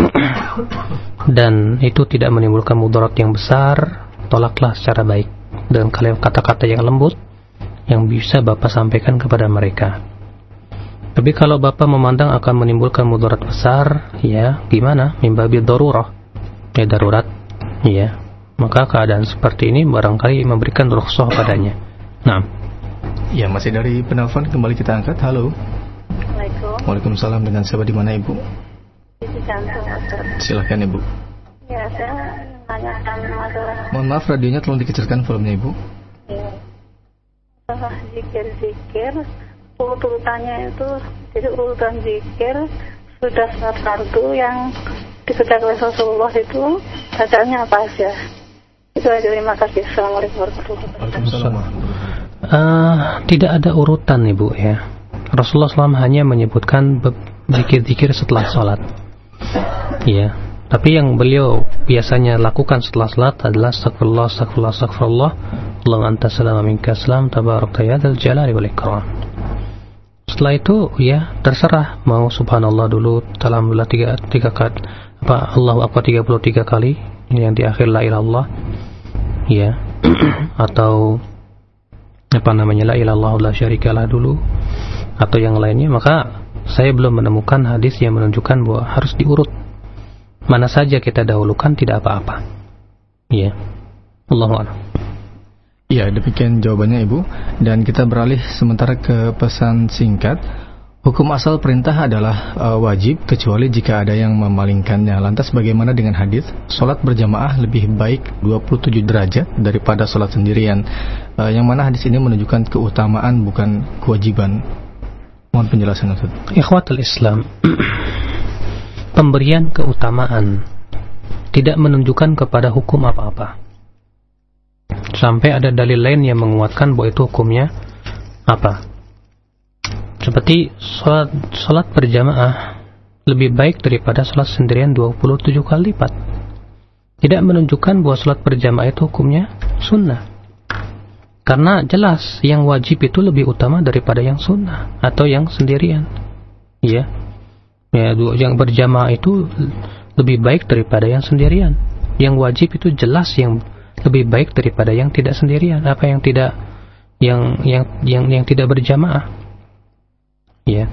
dan itu tidak menimbulkan mudarat yang besar, tolaklah secara baik dengan kata-kata yang lembut yang bisa Bapak sampaikan kepada mereka. Tapi kalau Bapak memandang akan menimbulkan mudarat besar, ya gimana? Mimbabil darurah, ya darurat, ya. Maka keadaan seperti ini barangkali memberikan rukhsah padanya. Nah. Ya, masih dari penelpon kembali kita angkat. Halo. Assalamualaikum. Waalaikumsalam. Dengan siapa, di mana Ibu? Di Jantung, Ustaz. Silakan Ibu. Ya, saya menanyakan masalah. Mohon maaf, radionya tolong dikecilkan volumenya Ibu. Ya. Masalah zikir-zikir. Urutannya itu, jadi urutan zikir sudah salat fardu yang dikerjakan oleh Rasulullah itu bacaannya apa aja? Itu aja, terima kasih. Assalamualaikum warahmatullahi wabarakatuh. Uh, tidak ada urutan Ibu ya. Rasulullah shallallahu alaihi wasallam hanya menyebutkan zikir-zikir setelah salat. Ya. Tapi yang beliau biasanya lakukan setelah salat adalah astagfirullah, astagfirullah, astagfirullah. Allahumma anta salam minka salam tabarakta ya dzal jalali wal ikram. Setelah itu ya terserah mau subhanallah dulu, alhamdulillah tiga tiga kali, apa Allahu akbar tiga puluh tiga kali, yang di akhir la ilaha illallah, ya, atau apa namanya la ilaha illallah la syarikalah dulu, atau yang lainnya. Maka saya belum menemukan hadis yang menunjukkan bahwa harus diurut. Mana saja kita dahulukan tidak apa-apa. Ya, Allahu a'lam. Ya, demikian jawabannya Ibu. Dan kita beralih sementara ke pesan singkat. Hukum asal perintah adalah uh, wajib kecuali jika ada yang memalingkannya. Lantas bagaimana dengan hadis salat berjamaah lebih baik dua puluh tujuh derajat daripada salat sendirian, uh, yang mana hadis ini menunjukkan keutamaan bukan kewajiban? Mohon penjelasan Ustaz. Ikhwatul Islam, pemberian keutamaan tidak menunjukkan kepada hukum apa-apa sampai ada dalil lain yang menguatkan bahwa itu hukumnya apa. Seperti salat, salat berjamaah lebih baik daripada salat sendirian dua puluh tujuh kali lipat. Tidak menunjukkan bahwa salat berjamaah itu hukumnya sunnah. Karena jelas yang wajib itu lebih utama daripada yang sunnah atau yang sendirian. Ya. Ya, yang berjamaah itu lebih baik daripada yang sendirian. Yang wajib itu jelas yang lebih baik daripada yang tidak sendirian, apa yang tidak yang yang yang yang tidak berjamaah. Ya.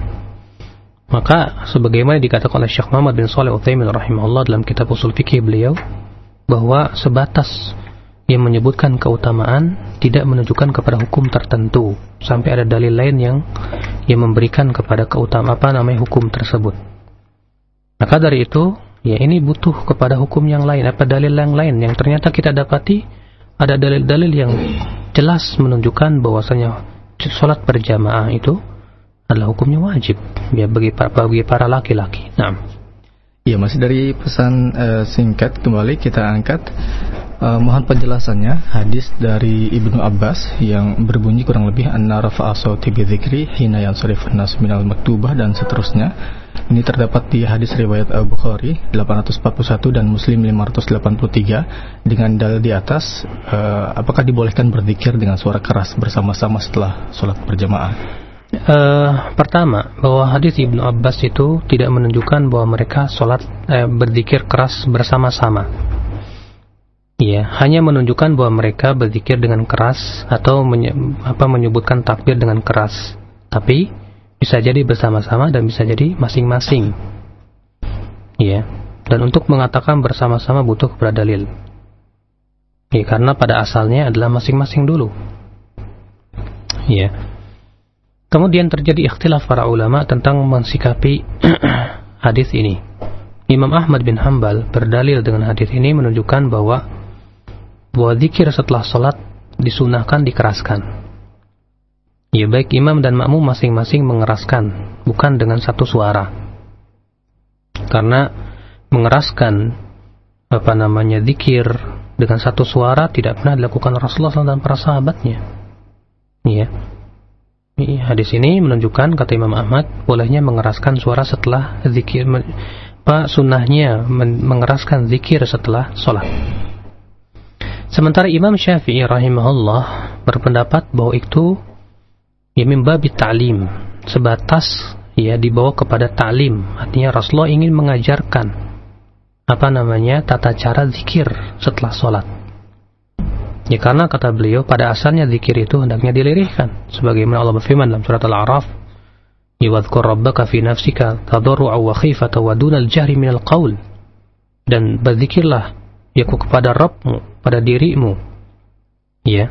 Maka sebagaimana dikatakan oleh Syekh Muhammad bin Shalih Al-Utsaimin rahimahullah dalam kitab Ushul Fiqh beliau, bahwa sebatas yang menyebutkan keutamaan tidak menunjukkan kepada hukum tertentu sampai ada dalil lain yang yang memberikan kepada keutamaan apa namanya hukum tersebut. Maka dari itu, ya ini butuh kepada hukum yang lain, apa dalil yang lain yang ternyata kita dapati ada dalil-dalil yang jelas menunjukkan bahwasanya salat berjamaah itu adalah hukumnya wajib ya bagi para, bagi para laki-laki. Nah, ya masih dari pesan uh, singkat kembali kita angkat. Uh, mohon penjelasannya hadis dari Ibnu Abbas yang berbunyi kurang lebih anna rafa'a sauti bi dzikri hina yansarifun nas minal maktubah dan seterusnya. Ini terdapat di hadis riwayat Al-Bukhari delapan ratus empat puluh satu dan Muslim lima ratus delapan puluh tiga dengan dalil di atas. Uh, apakah dibolehkan berzikir dengan suara keras bersama-sama setelah sholat berjamaah? Uh, pertama, bahwa hadis Ibnu Abbas itu tidak menunjukkan bahwa mereka sholat eh, berzikir keras bersama-sama. Ya, hanya menunjukkan bahwa mereka berzikir dengan keras atau menye- apa menyebutkan takbir dengan keras. Tapi bisa jadi bersama-sama dan bisa jadi masing-masing. Ya, dan untuk mengatakan bersama-sama butuh kepada dalil. Ya, karena pada asalnya adalah masing-masing dulu. Ya. Kemudian terjadi ikhtilaf para ulama tentang mensikapi hadis ini. Imam Ahmad bin Hanbal berdalil dengan hadis ini menunjukkan bahwa bahwa zikir setelah sholat disunahkan dikeraskan. Ya, baik imam dan makmum masing-masing mengeraskan, bukan dengan satu suara. Karena mengeraskan apa namanya zikir dengan satu suara tidak pernah dilakukan Rasulullah shallallahu alaihi wasallam dan para sahabatnya. Ya. Hadis ini menunjukkan, kata Imam Ahmad, bolehnya mengeraskan suara setelah zikir, apa sunnahnya mengeraskan zikir setelah sholat. Sementara Imam Syafi'i rahimahullah berpendapat bahwa itu ya min babi ta'lim, sebatas ya dibawa kepada ta'lim, artinya Rasulullah ingin mengajarkan apa namanya tata cara zikir setelah sholat. Ya karena kata beliau pada asalnya zikir itu hendaknya dilirihkan, sebagaimana Allah berfirman dalam surat Al-A'raf, "Wadhkur rabbaka fi nafsika tadarru'a wa khifatan wa dunal jahri minal qaul." Dan berzikirlah ya kepada Rabbmu, pada dirimu, ya,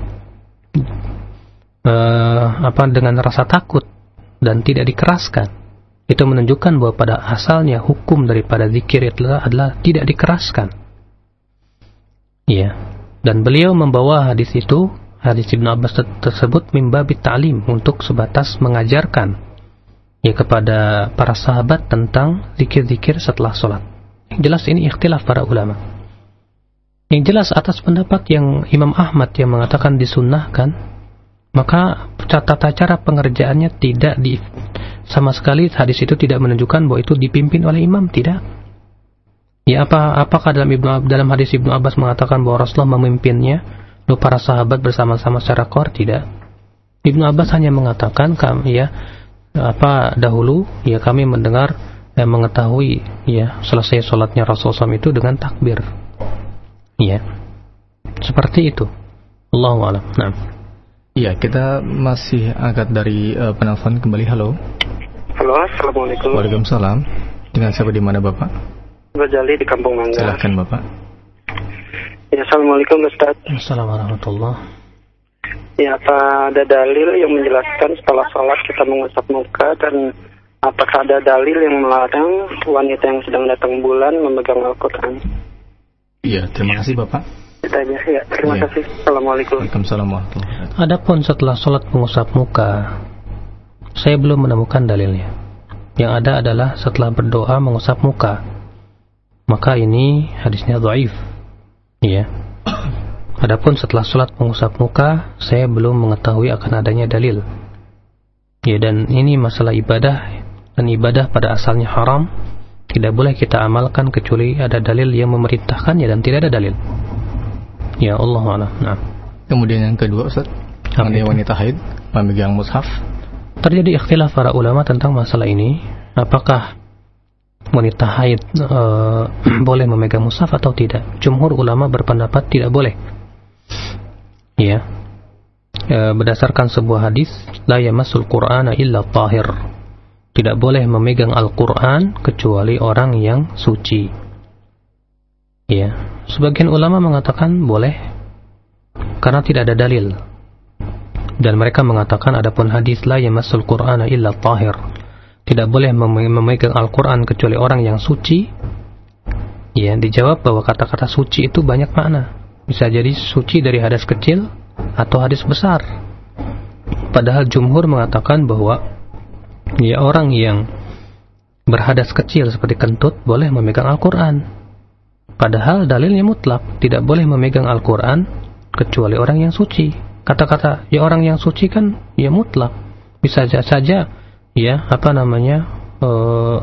uh, apa dengan rasa takut dan tidak dikeraskan. Itu menunjukkan bahwa pada asalnya hukum daripada zikir itu adalah, adalah tidak dikeraskan. Ya, dan beliau membawa hadis itu, hadis Ibnu Abbas tersebut min babi ta'lim, untuk sebatas mengajarkan ya kepada para sahabat tentang zikir-zikir setelah sholat. Jelas ini ikhtilaf para ulama. Yang jelas atas pendapat yang Imam Ahmad yang mengatakan disunnahkan, maka tata cara pengerjaannya tidak di sama sekali hadis itu tidak menunjukkan bahwa itu dipimpin oleh imam, tidak. Ya apa apakah dalam Ibnu dalam hadis Ibnu Abbas mengatakan bahwa Rasulullah memimpinnya, lalu para sahabat bersama-sama secara qor? Tidak. Ibnu Abbas hanya mengatakan kami ya apa dahulu ya kami mendengar dan mengetahui ya selesai sholatnya Rasulullah shallallahu alaihi wasallam itu dengan takbir. Ya, seperti itu. Allahu a'lam. Nah. Iya, kita masih angkat dari uh, penelpon kembali. Halo. Halo, assalamualaikum. Waalaikumsalam. Dengan siapa di mana Bapak? Bajali di Kampung Mangga. Silakan Bapak. Ya, assalamualaikum Ustaz. Assalamualaikum warahmatullahi. Ya, apa ada dalil yang menjelaskan setelah sholat kita mengusap muka, dan apakah ada dalil yang melarang wanita yang sedang datang bulan memegang Al-Quran? Iya, terima kasih Bapak. Ya, terima ya. kasih. Assalamualaikum. Waalaikumsalam warahmatullahi wabarakatuh. Adapun setelah sholat mengusap muka, saya belum menemukan dalilnya. Yang ada adalah setelah berdoa mengusap muka. Maka ini hadisnya dhaif. Iya. Adapun setelah sholat mengusap muka, saya belum mengetahui akan adanya dalil. Ya, dan ini masalah ibadah, dan ibadah pada asalnya haram. Tidak boleh kita amalkan kecuali ada dalil yang memerintahkannya, dan tidak ada dalil. Ya Allah a'lam. Nah. Kemudian yang kedua Ustaz, mengenai wanita haid memegang mushaf. Terjadi ikhtilaf para ulama tentang masalah ini, apakah wanita haid e, boleh memegang mushaf atau tidak. Jumhur ulama berpendapat tidak boleh. Ya. E, berdasarkan sebuah hadis, la yamassul Qur'ana illa tahir. Tidak boleh memegang Al-Qur'an kecuali orang yang suci. Ya. Sebagian ulama mengatakan boleh karena tidak ada dalil. Dan mereka mengatakan adapun hadis la yamassul Qur'ana illa tahir, tidak boleh memegang Al-Qur'an kecuali orang yang suci. Ya, dijawab bahwa kata-kata suci itu banyak makna. Bisa jadi suci dari hadas kecil atau hadas besar. Padahal jumhur mengatakan bahwa ya orang yang berhadas kecil seperti kentut boleh memegang Al-Qur'an. Padahal dalilnya mutlak, tidak boleh memegang Al-Qur'an kecuali orang yang suci. Kata-kata ya orang yang suci kan ya mutlak, bisa saja ya apa namanya uh,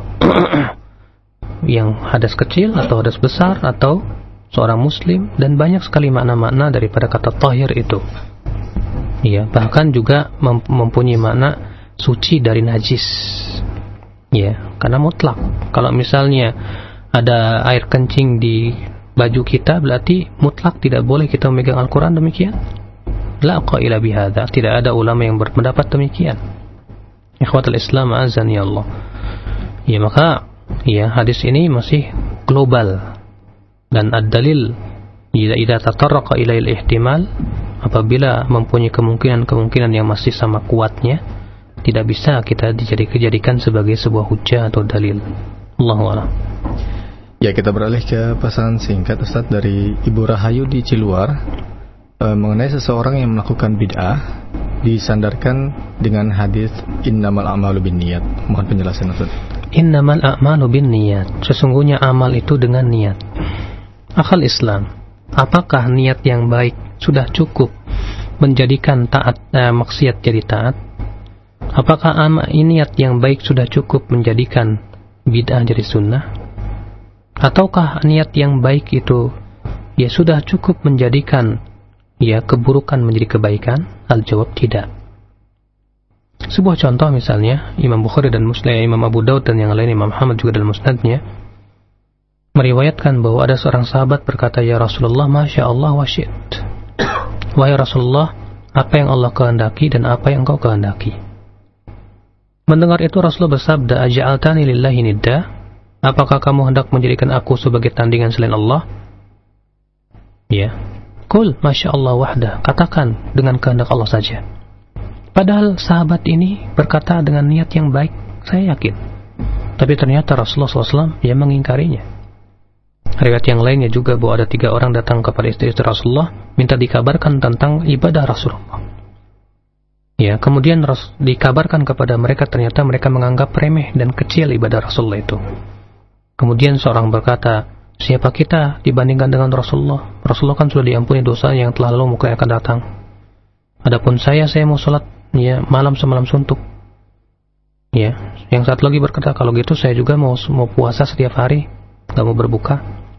yang hadas kecil atau hadas besar atau seorang muslim, dan banyak sekali makna-makna daripada kata tahir itu. Ya, bahkan juga mem- mempunyai makna suci dari najis. Ya, karena mutlak. Kalau misalnya ada air kencing di baju kita, berarti mutlak tidak boleh kita memegang Al-Qur'an demikian. La qaila bihadza, tidak ada ulama yang berpendapat demikian. Ikhwatul Islam azani Allah. Ya, maka ya hadis ini masih global, dan ad-dalil idza idza tatarraqa ila al-ihtimal, apabila mempunyai kemungkinan-kemungkinan yang masih sama kuatnya, tidak bisa kita dijadikan sebagai sebuah hujjah atau dalil. Allahu a'lam. Ya, kita beralih ke pesan singkat Ustaz dari Ibu Rahayu di Ciluar. E, mengenai seseorang yang melakukan bid'ah disandarkan dengan hadis innamal a'malu binniyat. Mohon penjelasan Ustaz. Innamal a'malu binniyat, sesungguhnya amal itu dengan niat. Akal Islam, apakah niat yang baik sudah cukup menjadikan taat eh, maksiat jadi taat? Apakah amal niat yang baik sudah cukup menjadikan bid'ah jadi sunnah? Ataukah niat yang baik itu ya sudah cukup menjadikan ya keburukan menjadi kebaikan? Al-jawab tidak. Sebuah contoh misalnya, Imam Bukhari dan Muslim, Imam Abu Daud dan yang lain, Imam Ahmad juga dalam musnadnya meriwayatkan bahwa ada seorang sahabat berkata, ya Rasulullah, Masya Allah wa syi'at. Wahai Rasulullah, apa yang Allah kehendaki dan apa yang Engkau kehendaki. Mendengar itu Rasulullah bersabda, aja'altani lillahi nidda, apakah kamu hendak menjadikan aku sebagai tandingan selain Allah? Ya. Kul, Masya Allah wahdah, katakan dengan kehendak Allah saja. Padahal sahabat ini berkata dengan niat yang baik, saya yakin. Tapi ternyata Rasulullah shallallahu alaihi wasallam yang mengingkarinya. Riwayat yang lainnya juga bahwa ada tiga orang datang kepada istri-istri Rasulullah minta dikabarkan tentang ibadah Rasulullah. Ya, kemudian Ras- dikabarkan kepada mereka, ternyata mereka menganggap remeh dan kecil ibadah Rasulullah itu. Kemudian seorang berkata, siapa kita dibandingkan dengan Rasulullah? Rasulullah kan sudah diampuni dosa yang telah lalu mungkin akan datang. Adapun saya, saya mau sholat ya malam semalam suntuk. Ya, yang satu lagi berkata, kalau gitu saya juga mau mau puasa setiap hari, nggak mau berbuka.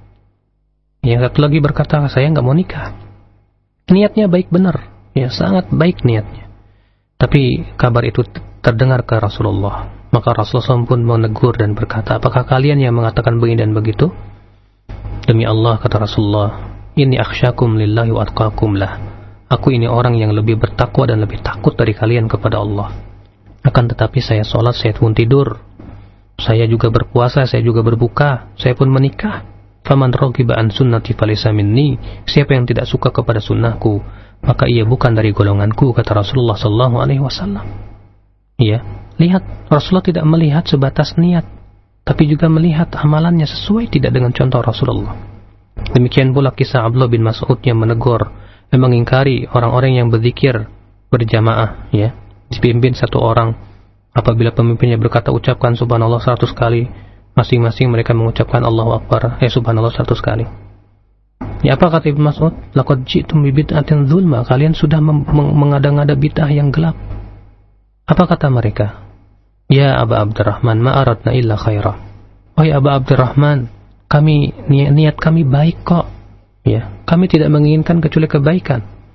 Yang satu lagi berkata, saya nggak mau nikah. Niatnya baik benar, ya sangat baik niatnya. Tapi kabar itu terdengar ke Rasulullah. Maka Rasulullah shallallahu alaihi wasallam pun menegur dan berkata, apakah kalian yang mengatakan begini dan begitu? Demi Allah, kata Rasulullah, inni akhsyakum lillahi wa atqakum lah. Aku ini orang yang lebih bertakwa dan lebih takut dari kalian kepada Allah. Akan tetapi saya sholat, saya pun tidur. Saya juga berpuasa, saya juga berbuka. Saya pun menikah. Faman raghiba an sunnati falaysa minni. Siapa yang tidak suka kepada sunnahku, maka ia bukan dari golonganku, kata Rasulullah sallallahu alaihi wasallam. Iya, lihat, Rasulullah tidak melihat sebatas niat, tapi juga melihat amalannya sesuai tidak dengan contoh Rasulullah. Demikian pula kisah Abdullah bin Mas'ud yang menegur, yang mengingkari orang-orang yang berzikir berjamaah, ya, dipimpin satu orang. Apabila pemimpinnya berkata ucapkan subhanallah seratus kali, masing-masing mereka mengucapkan Allahu Akbar, eh subhanallah seratus kali. Ya, apa kata Ibnu Mas'ud? Laqad ji'tum bi bid'atin zulma, kalian sudah mengada-ngada bid'ah yang gelap. Apa kata mereka? Ya Aba Abdurrahman, ma aradna illa khaira. Wahai Aba Abdurrahman, kami niat, niat kami baik kok. Ya, kami tidak menginginkan kecuali kebaikan.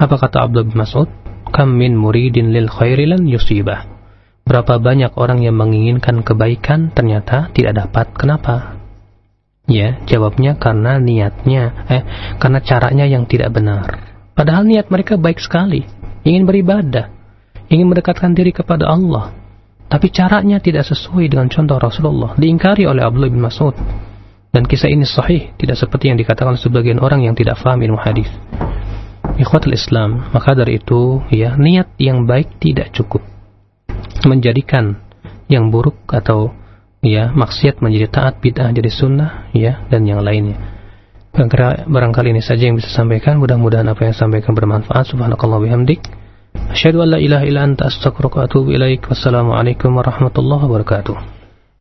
Apa kata Abdullah bin Mas'ud? Kam min muridin lil khairi lan yusibah. Berapa banyak orang yang menginginkan kebaikan ternyata tidak dapat. Kenapa? Ya, jawabnya karena niatnya, eh, karena caranya yang tidak benar. Padahal niat mereka baik sekali, ingin beribadah, ingin mendekatkan diri kepada Allah. Tapi caranya tidak sesuai dengan contoh Rasulullah. Diingkari oleh Abdullah bin Mas'ud. Dan kisah ini sahih, tidak seperti yang dikatakan sebagian orang yang tidak faham ilmu hadis. Ikhwatul Islam, maka dari itu, ya, niat yang baik tidak cukup menjadikan yang buruk atau ya maksiat menjadi taat, bid'ah jadi sunnah, ya, dan yang lainnya. Barangkali ini saja yang bisa sampaikan. Mudah-mudahan apa yang sampaikan bermanfaat. Subhanakallah bihamdik. Asyhadu an la ilaha illa anta astaghfiruka wa atubu ilaik. Wassalamualaikum warahmatullahi wabarakatuh.